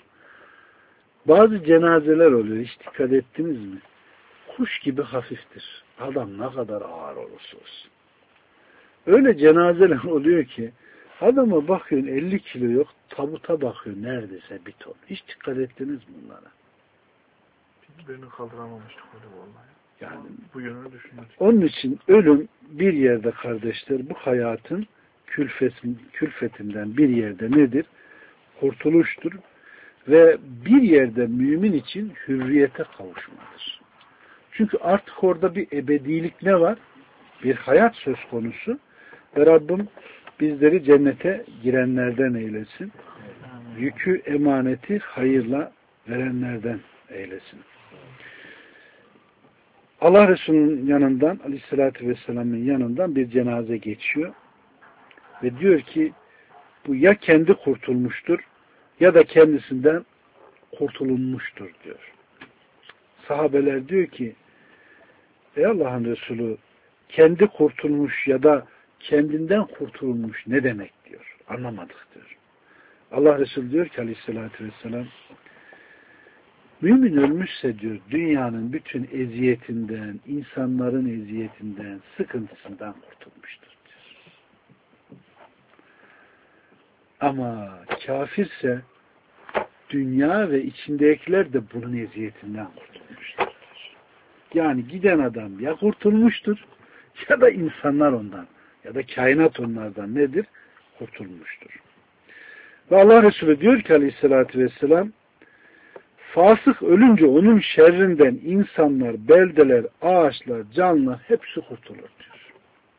Bazı cenazeler oluyor. Hiç dikkat ettiniz mi? Kuş gibi hafiftir. Adam ne kadar ağır olursa olsun. Öyle cenazeler oluyor ki adama bakıyorsun elli kilo yok, tabuta bakıyor neredeyse bir ton. Hiç dikkat ettiniz mi bunlara? Birini kaldıramamıştık öyle vallahi. Yani bu yönünü düşünmedik. Onun için ölüm bir yerde kardeşler, bu hayatın külfetin, külfetinden bir yerde nedir? Kurtuluştur. Ve bir yerde mümin için hürriyete kavuşmadır. Çünkü artık orada bir ebedilik ne var? Bir hayat söz konusu. Ve Rabbim bizleri cennete girenlerden eylesin. Yükü, emaneti hayırla verenlerden eylesin. Allah Resulü'nün yanından, Aleyhisselatü Vesselam'ın yanından bir cenaze geçiyor. Ve diyor ki bu ya kendi kurtulmuştur ya da kendisinden kurtulunmuştur diyor. Sahabeler diyor ki ey Allah'ın Resulü, kendi kurtulmuş ya da kendinden kurtulmuş ne demek diyor. Anlamadık diyor. Allah Resulü diyor ki Aleyhisselatü Vesselam, mümin ölmüşse diyor dünyanın bütün eziyetinden, insanların eziyetinden, sıkıntısından kurtulmuştur diyor. Ama kafirse dünya ve içindekiler de bunun eziyetinden kurtulmuştur. Yani giden adam ya kurtulmuştur ya da insanlar ondan ya da kainat onlardan nedir? Kurtulmuştur. Ve Allah Resulü diyor ki Aleyhisselatü Vesselam, fasık ölünce onun şerrinden insanlar, beldeler, ağaçlar, canlılar hepsi kurtulur diyor.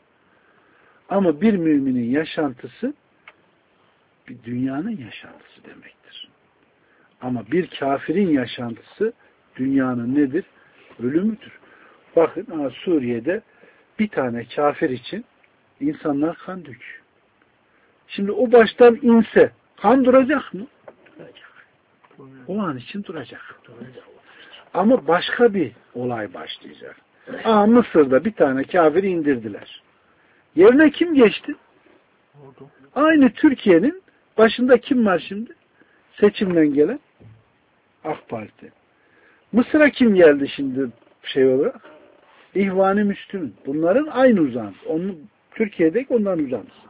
Ama bir müminin yaşantısı bir dünyanın yaşantısı demektir. Ama bir kafirin yaşantısı dünyanın nedir? Ölümüdür. Bakın Suriye'de bir tane kafir için insanlar kan döküyor. Şimdi o baştan inse kan duracak mı? Duracak. O an için duracak. duracak. Ama başka bir olay başlayacak. Aa, Mısır'da bir tane kafiri indirdiler. Yerine kim geçti? Oldu. Aynı Türkiye'nin başında kim var şimdi? Seçimden gelen AK Parti. Mısır'a kim geldi şimdi şey olarak? İhvan-ı Müslümin. Bunların aynı uzantısı. Onun, Türkiye'deki onların uzantısıdır.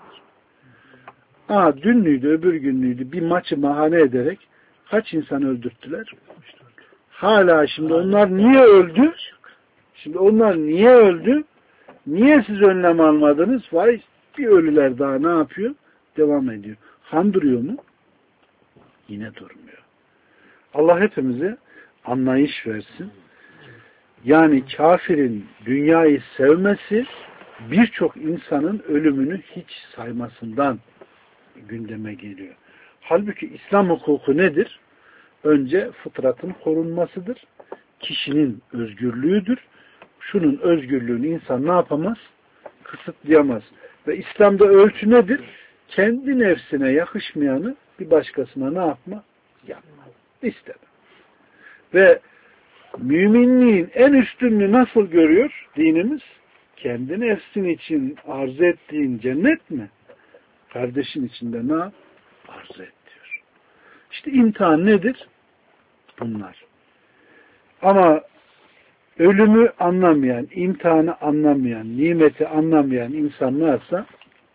Aa, dünlüydü, öbür günlüydü. Bir maçı bahane ederek kaç insan öldürttüler? Hala şimdi onlar niye öldü? Şimdi onlar niye öldü? Niye siz önlem almadınız? Vay, bir ölüler daha ne yapıyor? Devam ediyor. Han duruyor mu? Yine durmuyor. Allah hepimize anlayış versin. Yani kafirin dünyayı sevmesi birçok insanın ölümünü hiç saymasından gündeme geliyor. Halbuki İslam hukuku nedir? Önce fıtratın korunmasıdır. Kişinin özgürlüğüdür. Şunun özgürlüğünü insan ne yapamaz? Kısıtlayamaz. Ve İslam'da ölçü nedir? Kendi nefsine yakışmayanı bir başkasına ne yapma? Yapma. İstemem. Ve müminliğin en üstünlüğü nasıl görüyor dinimiz? Kendi nefsin için arzu ettiğin cennet mi? Kardeşin içinde ne yap? Arzu et diyor. İşte imtihan nedir? Bunlar. Ama ölümü anlamayan, imtihanı anlamayan, nimeti anlamayan insanlarsa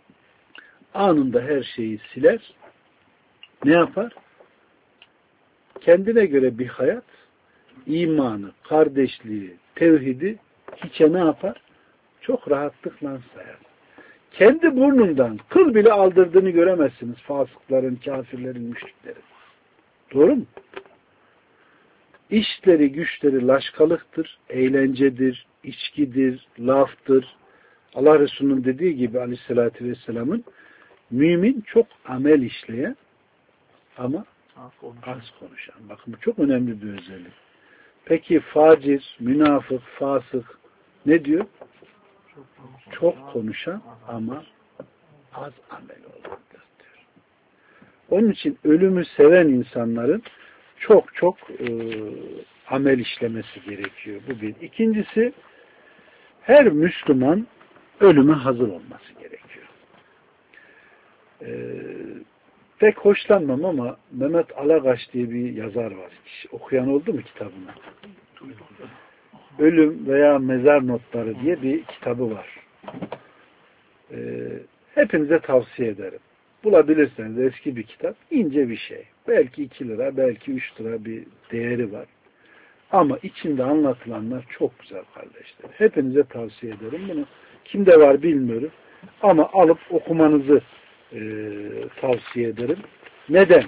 anında her şeyi siler. Ne yapar? Kendine göre bir hayat, imanı, kardeşliği, tevhidi hiçe ne yapar? Çok rahatlıkla sayar. Kendi burnundan kıl bile aldırdığını göremezsiniz fasıkların, kafirlerin, müşriklerin. Doğru mu? İşleri, güçleri laşkalıktır, eğlencedir, içkidir, laftır. Allah Resulü'nün dediği gibi Aleyhisselatü Vesselam'ın mümin çok amel işleyen ama az konuşan. Bakın bu çok önemli bir özellik. Peki facir, münafık, fasık ne diyor? Çok konuşan ama az amel olandır diyor. Onun için ölümü seven insanların çok çok e, amel işlemesi gerekiyor. Bu bir. İkincisi her Müslüman ölüme hazır olması gerekiyor. Ee, pek hoşlanmam ama Mehmet Alagaç diye bir yazar var. Hiç okuyan oldu mu kitabını? Ölüm veya Mezar Notları diye bir kitabı var. Ee, hepinize tavsiye ederim. Bulabilirseniz eski bir kitap, ince bir şey. Belki iki lira, belki üç lira bir değeri var. Ama içinde anlatılanlar çok güzel kardeşler. Hepinize tavsiye ederim bunu. Kimde var bilmiyorum. Ama alıp okumanızı e, tavsiye ederim. Neden?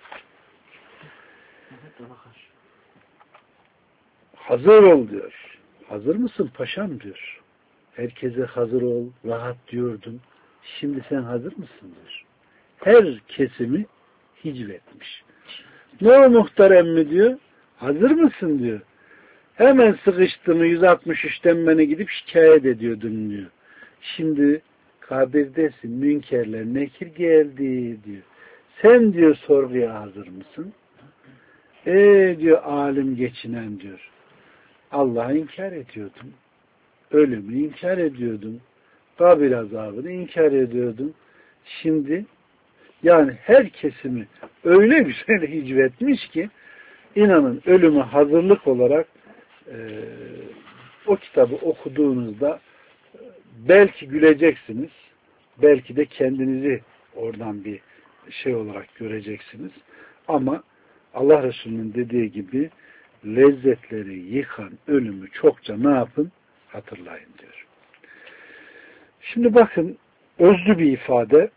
Hazır ol diyor. Hazır mısın paşam diyor. Herkese hazır ol, rahat diyordun. Şimdi sen hazır mısın diyor. Her kesimi hicvetmiş. Ne o muhterem mi diyor. Hazır mısın diyor. Hemen sıkıştığını yüz altmış üçten beni gidip şikayet ediyordun diyor. Şimdi kabirdesin, münkerler nekir geldi diyor. Sen diyor sorguya hazır mısın? Eee diyor alim geçinen diyor. Allah'ı inkar ediyordum. Ölümü inkar ediyordum. Kabir azabını inkar ediyordum. Şimdi yani her kesimi öyle güzel hicvetmiş ki inanın ölüme hazırlık olarak e, o kitabı okuduğunuzda e, belki güleceksiniz. Belki de kendinizi oradan bir şey olarak göreceksiniz. Ama Allah Resulü'nün dediği gibi lezzetleri yıkan ölümü çokça ne yapın? Hatırlayın diyor. Şimdi bakın özlü bir ifade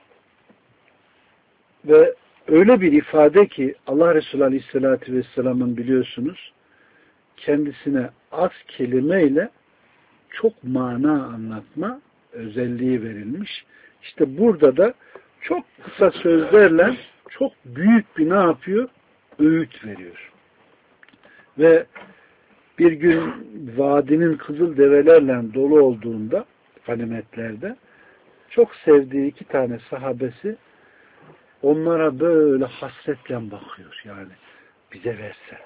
ve öyle bir ifade ki Allah Resulü Aleyhisselatü Vesselam'ın biliyorsunuz kendisine az kelimeyle çok mana anlatma özelliği verilmiş. İşte burada da çok kısa sözlerle çok büyük bir ne yapıyor? Öğüt veriyor. Ve bir gün vadinin kızıl develerle dolu olduğunda ganimetlerde çok sevdiği iki tane sahabesi onlara böyle hasretle bakıyor. Yani bize verse.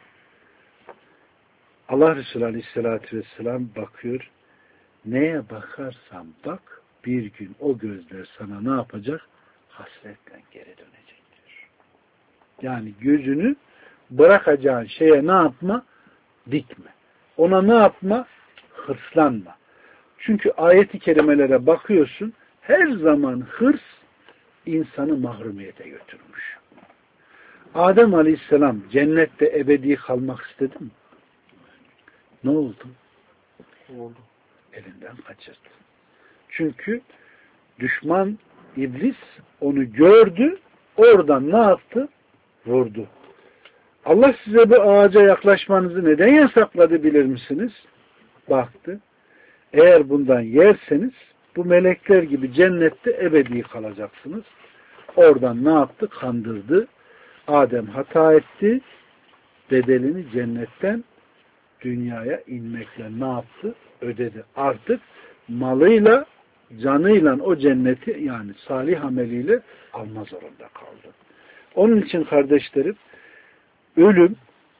Allah Resulü Aleyhisselatü Vesselam bakıyor. Neye bakarsan bak bir gün o gözler sana ne yapacak? Hasretle geri dönecek diyor. Yani gözünü bırakacağın şeye ne yapma? Dikme. Ona ne yapma? Hırslanma. Çünkü ayet-i kerimelere bakıyorsun her zaman hırs insanı mahrumiyete götürmüş. Adem Aleyhisselam cennette ebedi kalmak istedi mi? Ne oldu? Oldu. Elinden kaçırdı. Çünkü düşman iblis onu gördü, oradan ne yaptı? Vurdu. Allah size bu ağaca yaklaşmanızı neden yasakladı bilir misiniz? Baktı. Eğer bundan yerseniz bu melekler gibi cennette ebedi kalacaksınız. Oradan ne yaptı? Kandırdı. Adem hata etti. Bedelini cennetten dünyaya inmekle ne yaptı? Ödedi. Artık malıyla, canıyla o cenneti yani salih ameliyle alma zorunda kaldı. Onun için kardeşlerim ölüm,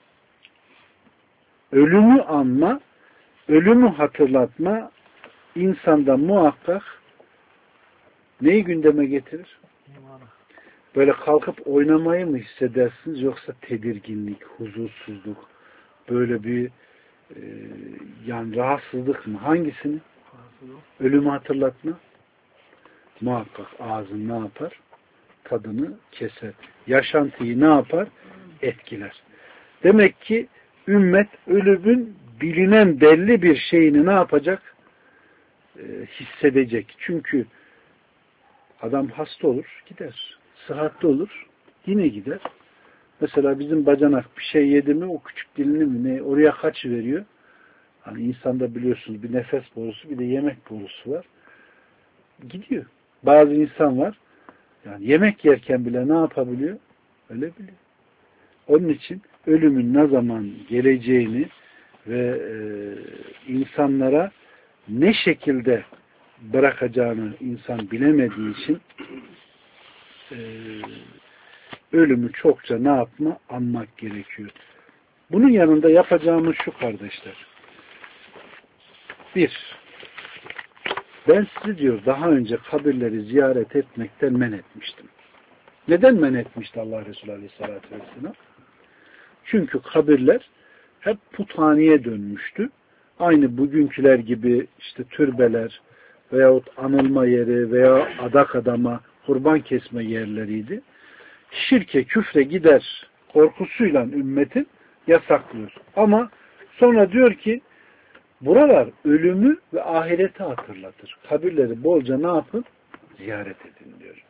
ölümü anma, ölümü hatırlatma insanda muhakkak neyi gündeme getirir? Böyle kalkıp oynamayı mı hissedersiniz yoksa tedirginlik, huzursuzluk, böyle bir e, yani rahatsızlık mı? Hangisini? Ölümü hatırlatma. Muhakkak ağzın ne yapar? Tadını keser. Yaşantıyı ne yapar? Etkiler. Demek ki ümmet ölümün bilinen belli bir şeyini ne yapacak? E, hissedecek. Çünkü adam hasta olur, gider. Sıhhatli olur, yine gider. Mesela bizim bacanak bir şey yedi mi o küçük dilini mi ne oraya kaç veriyor. Hani insanda biliyorsunuz bir nefes borusu bir de yemek borusu var. Gidiyor. Bazı insan var yani yemek yerken bile ne yapabiliyor? Ölebiliyor. Onun için ölümün ne zaman geleceğini ve e, insanlara ne şekilde bırakacağını insan bilemediği için e, ölümü çokça ne yapma? Anmak gerekiyor. Bunun yanında yapacağımız şu kardeşler. Bir, ben sizi diyor daha önce kabirleri ziyaret etmekten men etmiştim. Neden men etmişti Allah Resulü Aleyhisselatü Vesselam? Çünkü kabirler hep puthaneye dönmüştü. Aynı bugünküler gibi işte türbeler veyahut anılma yeri veya adak adama kurban kesme yerleriydi. Şirke, küfre gider korkusuyla ümmetin yasaklıyor. Ama sonra diyor ki buralar ölümü ve ahireti hatırlatır. Kabirleri bolca ne yapın? Ziyaret edin diyor.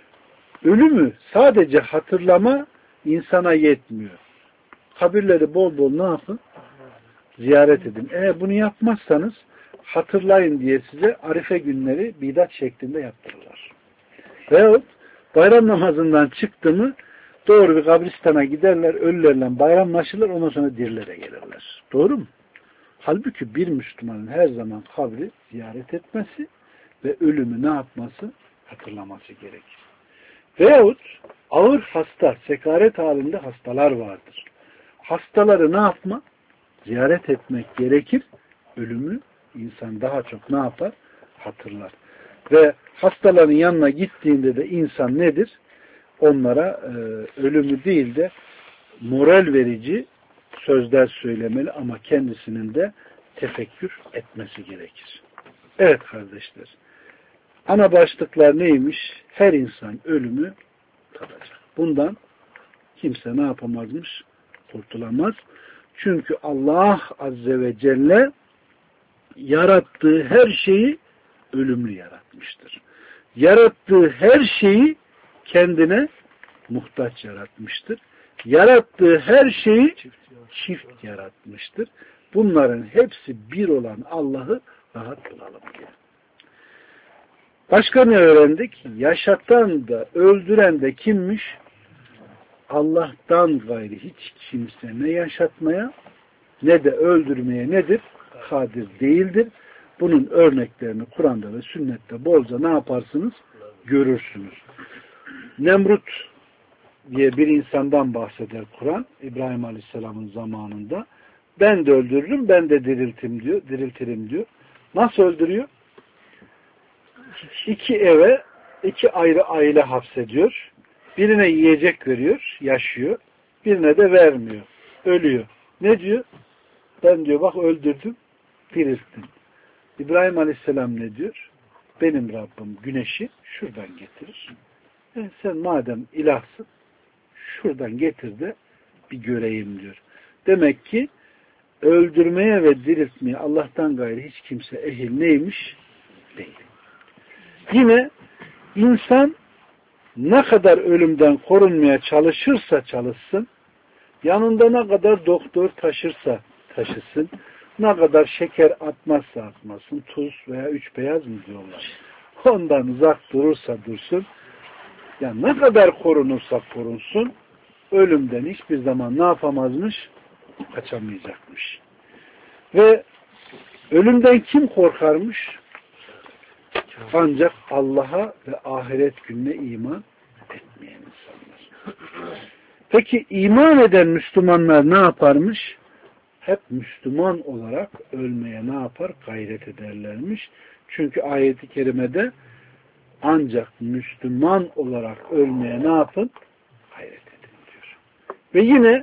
Ölümü sadece hatırlama insana yetmiyor. Kabirleri bol bol ne yapın? Ziyaret edin. Eğer bunu yapmazsanız hatırlayın diye size arife günleri bidat şeklinde yaptırırlar. Veyahut bayram namazından çıktı mı doğru bir kabristana giderler, ölülerle bayramlaşırlar, ondan sonra dirilere gelirler. Doğru mu? Halbuki bir Müslümanın her zaman kabri ziyaret etmesi ve ölümü ne yapması? Hatırlaması gerekir. Veyahut ağır hasta, sekaret halinde hastalar vardır. Hastaları ne yapma? Ziyaret etmek gerekir. Ölümü insan daha çok ne yapar? Hatırlar. Ve hastaların yanına gittiğinde de insan nedir? Onlara e, ölümü değil de moral verici sözler söylemeli ama kendisinin de tefekkür etmesi gerekir. Evet kardeşler. Ana başlıklar neymiş? Her insan ölümü tadacak. Bundan kimse ne yapamazmış? Kurtulamaz. Çünkü Allah Azze ve Celle yarattığı her şeyi ölümlü yaratmıştır. Yarattığı her şeyi kendine muhtaç yaratmıştır. Yarattığı her şeyi çift yaratmıştır. Bunların hepsi bir olan Allah'ı rahat bulalım diye. Başka ne öğrendik? Yaşatan da öldüren de kimmiş? Allah'tan gayri hiç kimse ne yaşatmaya ne de öldürmeye nedir? Kadir değildir. Bunun örneklerini Kur'an'da ve sünnette bolca ne yaparsınız? Görürsünüz. Nemrut diye bir insandan bahseder Kur'an. İbrahim Aleyhisselam'ın zamanında. Ben de öldürürüm, ben de diriltim diyor, diriltirim diyor. Nasıl öldürüyor? İki eve, iki ayrı aile hapsediyor. Birine yiyecek veriyor, yaşıyor. Birine de vermiyor, ölüyor. Ne diyor? Ben diyor bak öldürdüm, dirilttim. İbrahim Aleyhisselam ne diyor? Benim Rabbim güneşi şuradan getirir. E sen madem ilahsın, şuradan getir de bir göreyim diyor. Demek ki öldürmeye ve diriltmeye Allah'tan gayrı hiç kimse ehil neymiş? Değil. Yine insan ne kadar ölümden korunmaya çalışırsa çalışsın, yanında ne kadar doktor taşırsa taşısın, ne kadar şeker atmazsa atmasın, tuz veya üç beyaz mı diyorlar. Ondan uzak durursa dursun, ya ne kadar korunursa korunsun, ölümden hiçbir zaman ne yapamazmış? Kaçamayacakmış. Ve ölümden kim korkarmış? Ancak Allah'a ve ahiret gününe iman etmeyen insanlar. Peki iman eden Müslümanlar ne yaparmış? Hep Müslüman olarak ölmeye ne yapar? Gayret ederlermiş. Çünkü ayet-i kerimede ancak Müslüman olarak ölmeye ne yapın? Gayret edin diyor. Ve yine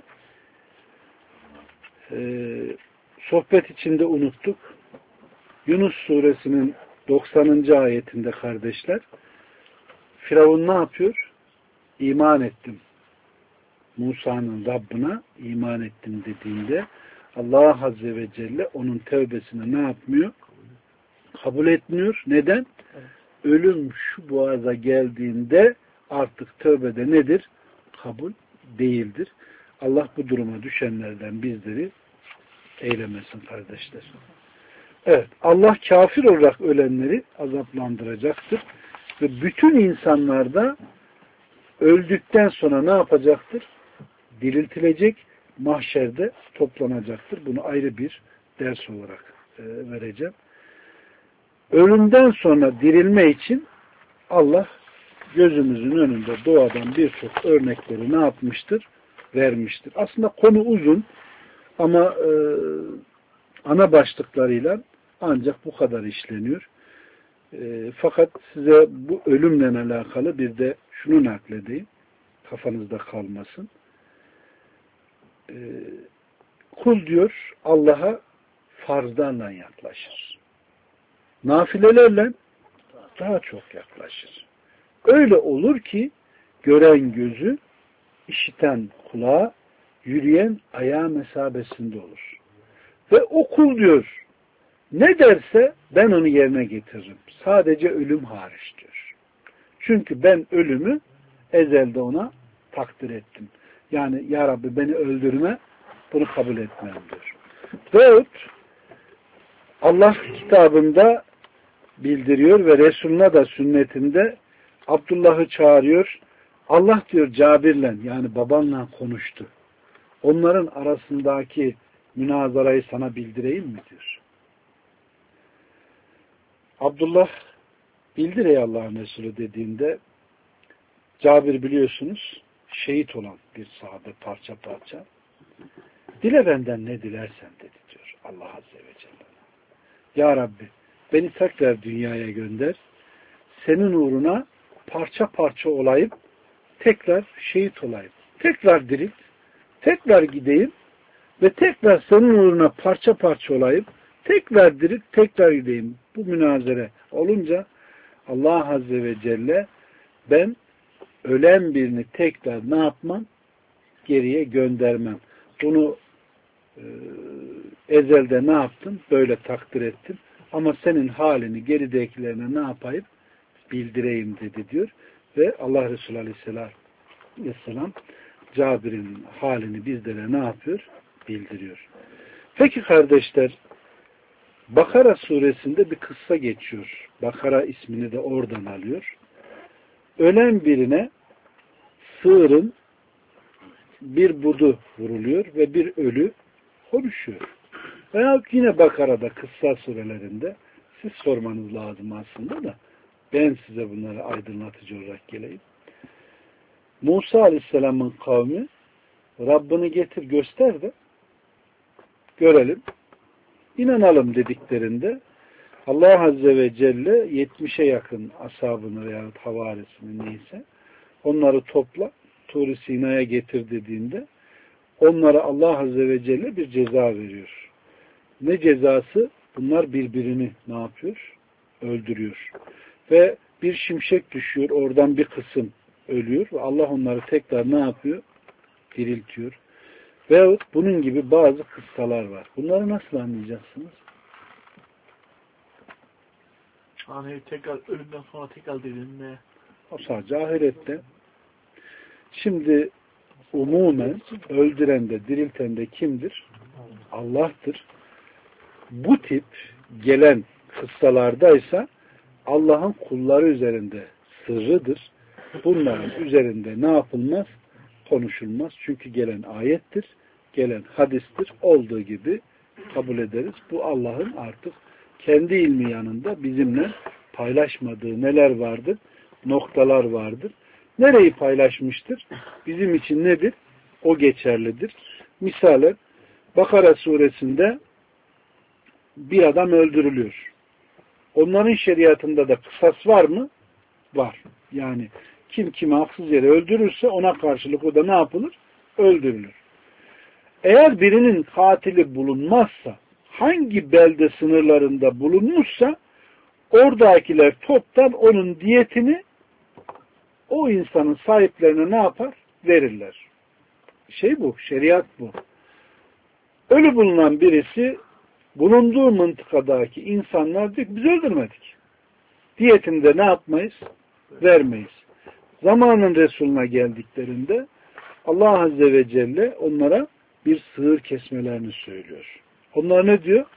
e, sohbet içinde unuttuk. Yunus suresinin doksanıncı ayetinde kardeşler, Firavun ne yapıyor? İman ettim. Musa'nın Rabbına iman ettim dediğinde Allah Azze ve Celle onun tevbesini ne yapmıyor? Kabul etmiyor. Neden? Ölüm şu boğaza geldiğinde artık tövbede nedir? Kabul değildir. Allah bu duruma düşenlerden bizleri eylemesin kardeşler. Evet, Allah kafir olarak ölenleri azaplandıracaktır. Ve bütün insanlar da öldükten sonra ne yapacaktır? Diriltilecek, mahşerde toplanacaktır. Bunu ayrı bir ders olarak e, vereceğim. Ölümden sonra dirilme için Allah gözümüzün önünde doğadan birçok örnekleri ne yapmıştır? Vermiştir. Aslında konu uzun ama e, ana başlıklarıyla Ancak bu kadar işleniyor. E, fakat size bu ölümle alakalı bir de şunu nakledeyim. Kafanızda kalmasın. E, kul diyor Allah'a farzlarla yaklaşır. Nafilelerle daha çok yaklaşır. Öyle olur ki gören gözü, işiten kulağı, yürüyen ayağı mesabesinde olur. Ve o kul diyor ne derse ben onu yerine getiririm. Sadece ölüm hariç diyor. Çünkü ben ölümü ezelde ona takdir ettim. Yani ya Rabbi beni öldürme, bunu kabul etmem diyor. Veyahut Allah kitabında bildiriyor ve Resulüne de sünnetinde Abdullah'ı çağırıyor. Allah diyor Cabir'le yani babanla konuştu. Onların arasındaki münazarayı sana bildireyim mi diyor. Abdullah bildir ey Allah'ın Resulü dediğinde Cabir biliyorsunuz şehit olan bir sahabe parça parça. Dile benden ne dilersen dedi diyor Allah Azze ve Celle. Ya Rabbi beni tekrar dünyaya gönder. Senin uğruna parça parça olayım. Tekrar şehit olayım. Tekrar dirilt. Tekrar gideyim. Ve tekrar senin uğruna parça parça olayım. Tekrar dirilt. Tekrar gideyim. Bu münazere olunca Allah Azze ve Celle ben ölen birini tekrar ne yapmam? Geriye göndermem. Bunu e, ezelde ne yaptım? Böyle takdir ettim. Ama senin halini geridekilerine ne yapayım? Bildireyim dedi diyor. Ve Allah Resulü Aleyhisselam Cabir'in halini bizlere ne yapıyor? Bildiriyor. Peki kardeşler Bakara suresinde bir kıssa geçiyor. Bakara ismini de oradan alıyor. Ölen birine sığırın bir budu vuruluyor ve bir ölü konuşuyor. Veya yine Bakara'da kıssa surelerinde siz sormanız lazım aslında da ben size bunları aydınlatıcı olarak geleyim. Musa Aleyhisselam'ın kavmi Rabbini getir göster de görelim. İnanalım dediklerinde Allah Azze ve Celle yetmişe yakın ashabını veya havarisini neyse onları topla Tur-i Sina'ya getir dediğinde onlara Allah Azze ve Celle bir ceza veriyor. Ne cezası? Bunlar birbirini ne yapıyor? Öldürüyor. Ve bir şimşek düşüyor. Oradan bir kısım ölüyor. Ve Allah onları tekrar ne yapıyor? Diriltiyor. Veyahut bunun gibi bazı kıssalar var. Bunları nasıl anlayacaksınız? Hani tekrar ölümden sonra tekrar dirilme. O sadece ahirette. Şimdi umumen öldüren de dirilten de kimdir? Allah'tır. Bu tip gelen kıssalardaysa Allah'ın kulları üzerinde sırrıdır. Bunların üzerinde ne yapılmaz? Konuşulmaz. Çünkü gelen ayettir. Gelen hadistir. Olduğu gibi kabul ederiz. Bu Allah'ın artık kendi ilmi yanında bizimle paylaşmadığı neler vardır? Noktalar vardır. Nereyi paylaşmıştır? Bizim için nedir? O geçerlidir. Misalen Bakara suresinde bir adam öldürülüyor. Onların şeriatında da kısas var mı? Var. Yani kim kimi haksız yere öldürürse ona karşılık o da ne yapılır? Öldürülür. Eğer birinin katili bulunmazsa, hangi belde sınırlarında bulunmuşsa oradakiler toptan onun diyetini o insanın sahiplerine ne yapar? Verirler. Şey bu, şeriat bu. Ölü bulunan birisi bulunduğu mıntıkadaki insanlar diyor ki biz öldürmedik. Diyetini de ne yapmayız? Vermeyiz. Zamanın Resulüne geldiklerinde Allah Azze ve Celle onlara bir sığır kesmelerini söylüyor. Onlar ne diyor?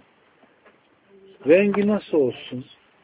Rengi nasıl olsun?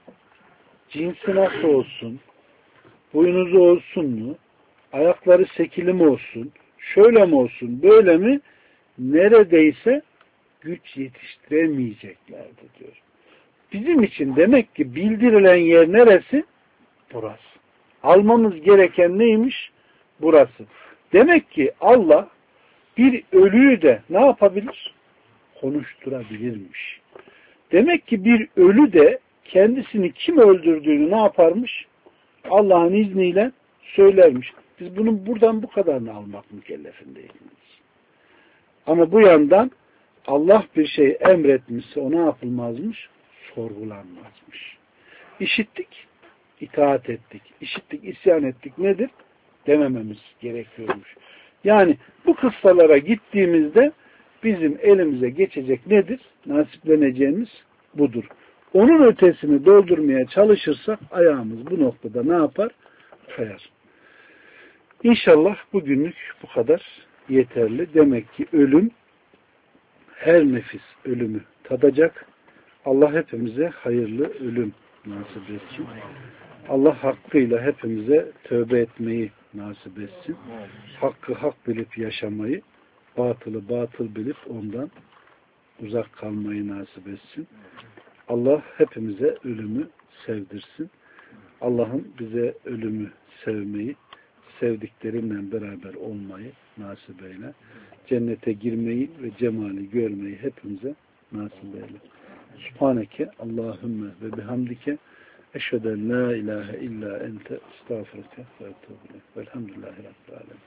Cinsi nasıl olsun? Boynuzu olsun mu? Ayakları sekili mi olsun? Şöyle mi olsun? Böyle mi? Neredeyse güç yetiştiremeyeceklerdi diyor. Bizim için demek ki bildirilen yer neresi? Burası. Almamız gereken neymiş? Burası. Demek ki Allah bir ölüyü de ne yapabilir? Konuşturabilirmiş. Demek ki bir ölü de kendisini kim öldürdüğünü ne yaparmış? Allah'ın izniyle söylermiş. Biz bunun buradan bu kadarını almak mükellefindeyiz. Ama bu yandan Allah bir şey emretmişse o ne yapılmazmış? Sorgulanmazmış. İşittik, itaat ettik. İşittik, isyan ettik. Nedir? Demememiz gerekiyormuş. Yani bu kıssalara gittiğimizde bizim elimize geçecek nedir? Nasipleneceğimiz budur. Onun ötesini doldurmaya çalışırsak ayağımız bu noktada ne yapar? Kayar. İnşallah bugünlük bu kadar yeterli. Demek ki ölüm, her nefis ölümü tadacak. Allah hepimize hayırlı ölüm nasip etsin. Allah hakkıyla hepimize tövbe etmeyi nasip etsin. Hakkı hak bilip yaşamayı, batılı batıl bilip ondan uzak kalmayı nasip etsin. Allah hepimize ölümü sevdirsin. Allah'ım bize ölümü sevmeyi, sevdiklerinle beraber olmayı nasip eyle. Cennete girmeyi ve cemali görmeyi hepimize nasip eyle. Subhaneke Allahümme ve bihamdike eşheden la ilahe illa ente estağfurke ve etûbü ileyk. Velhamdülillahi Rabbil alemin.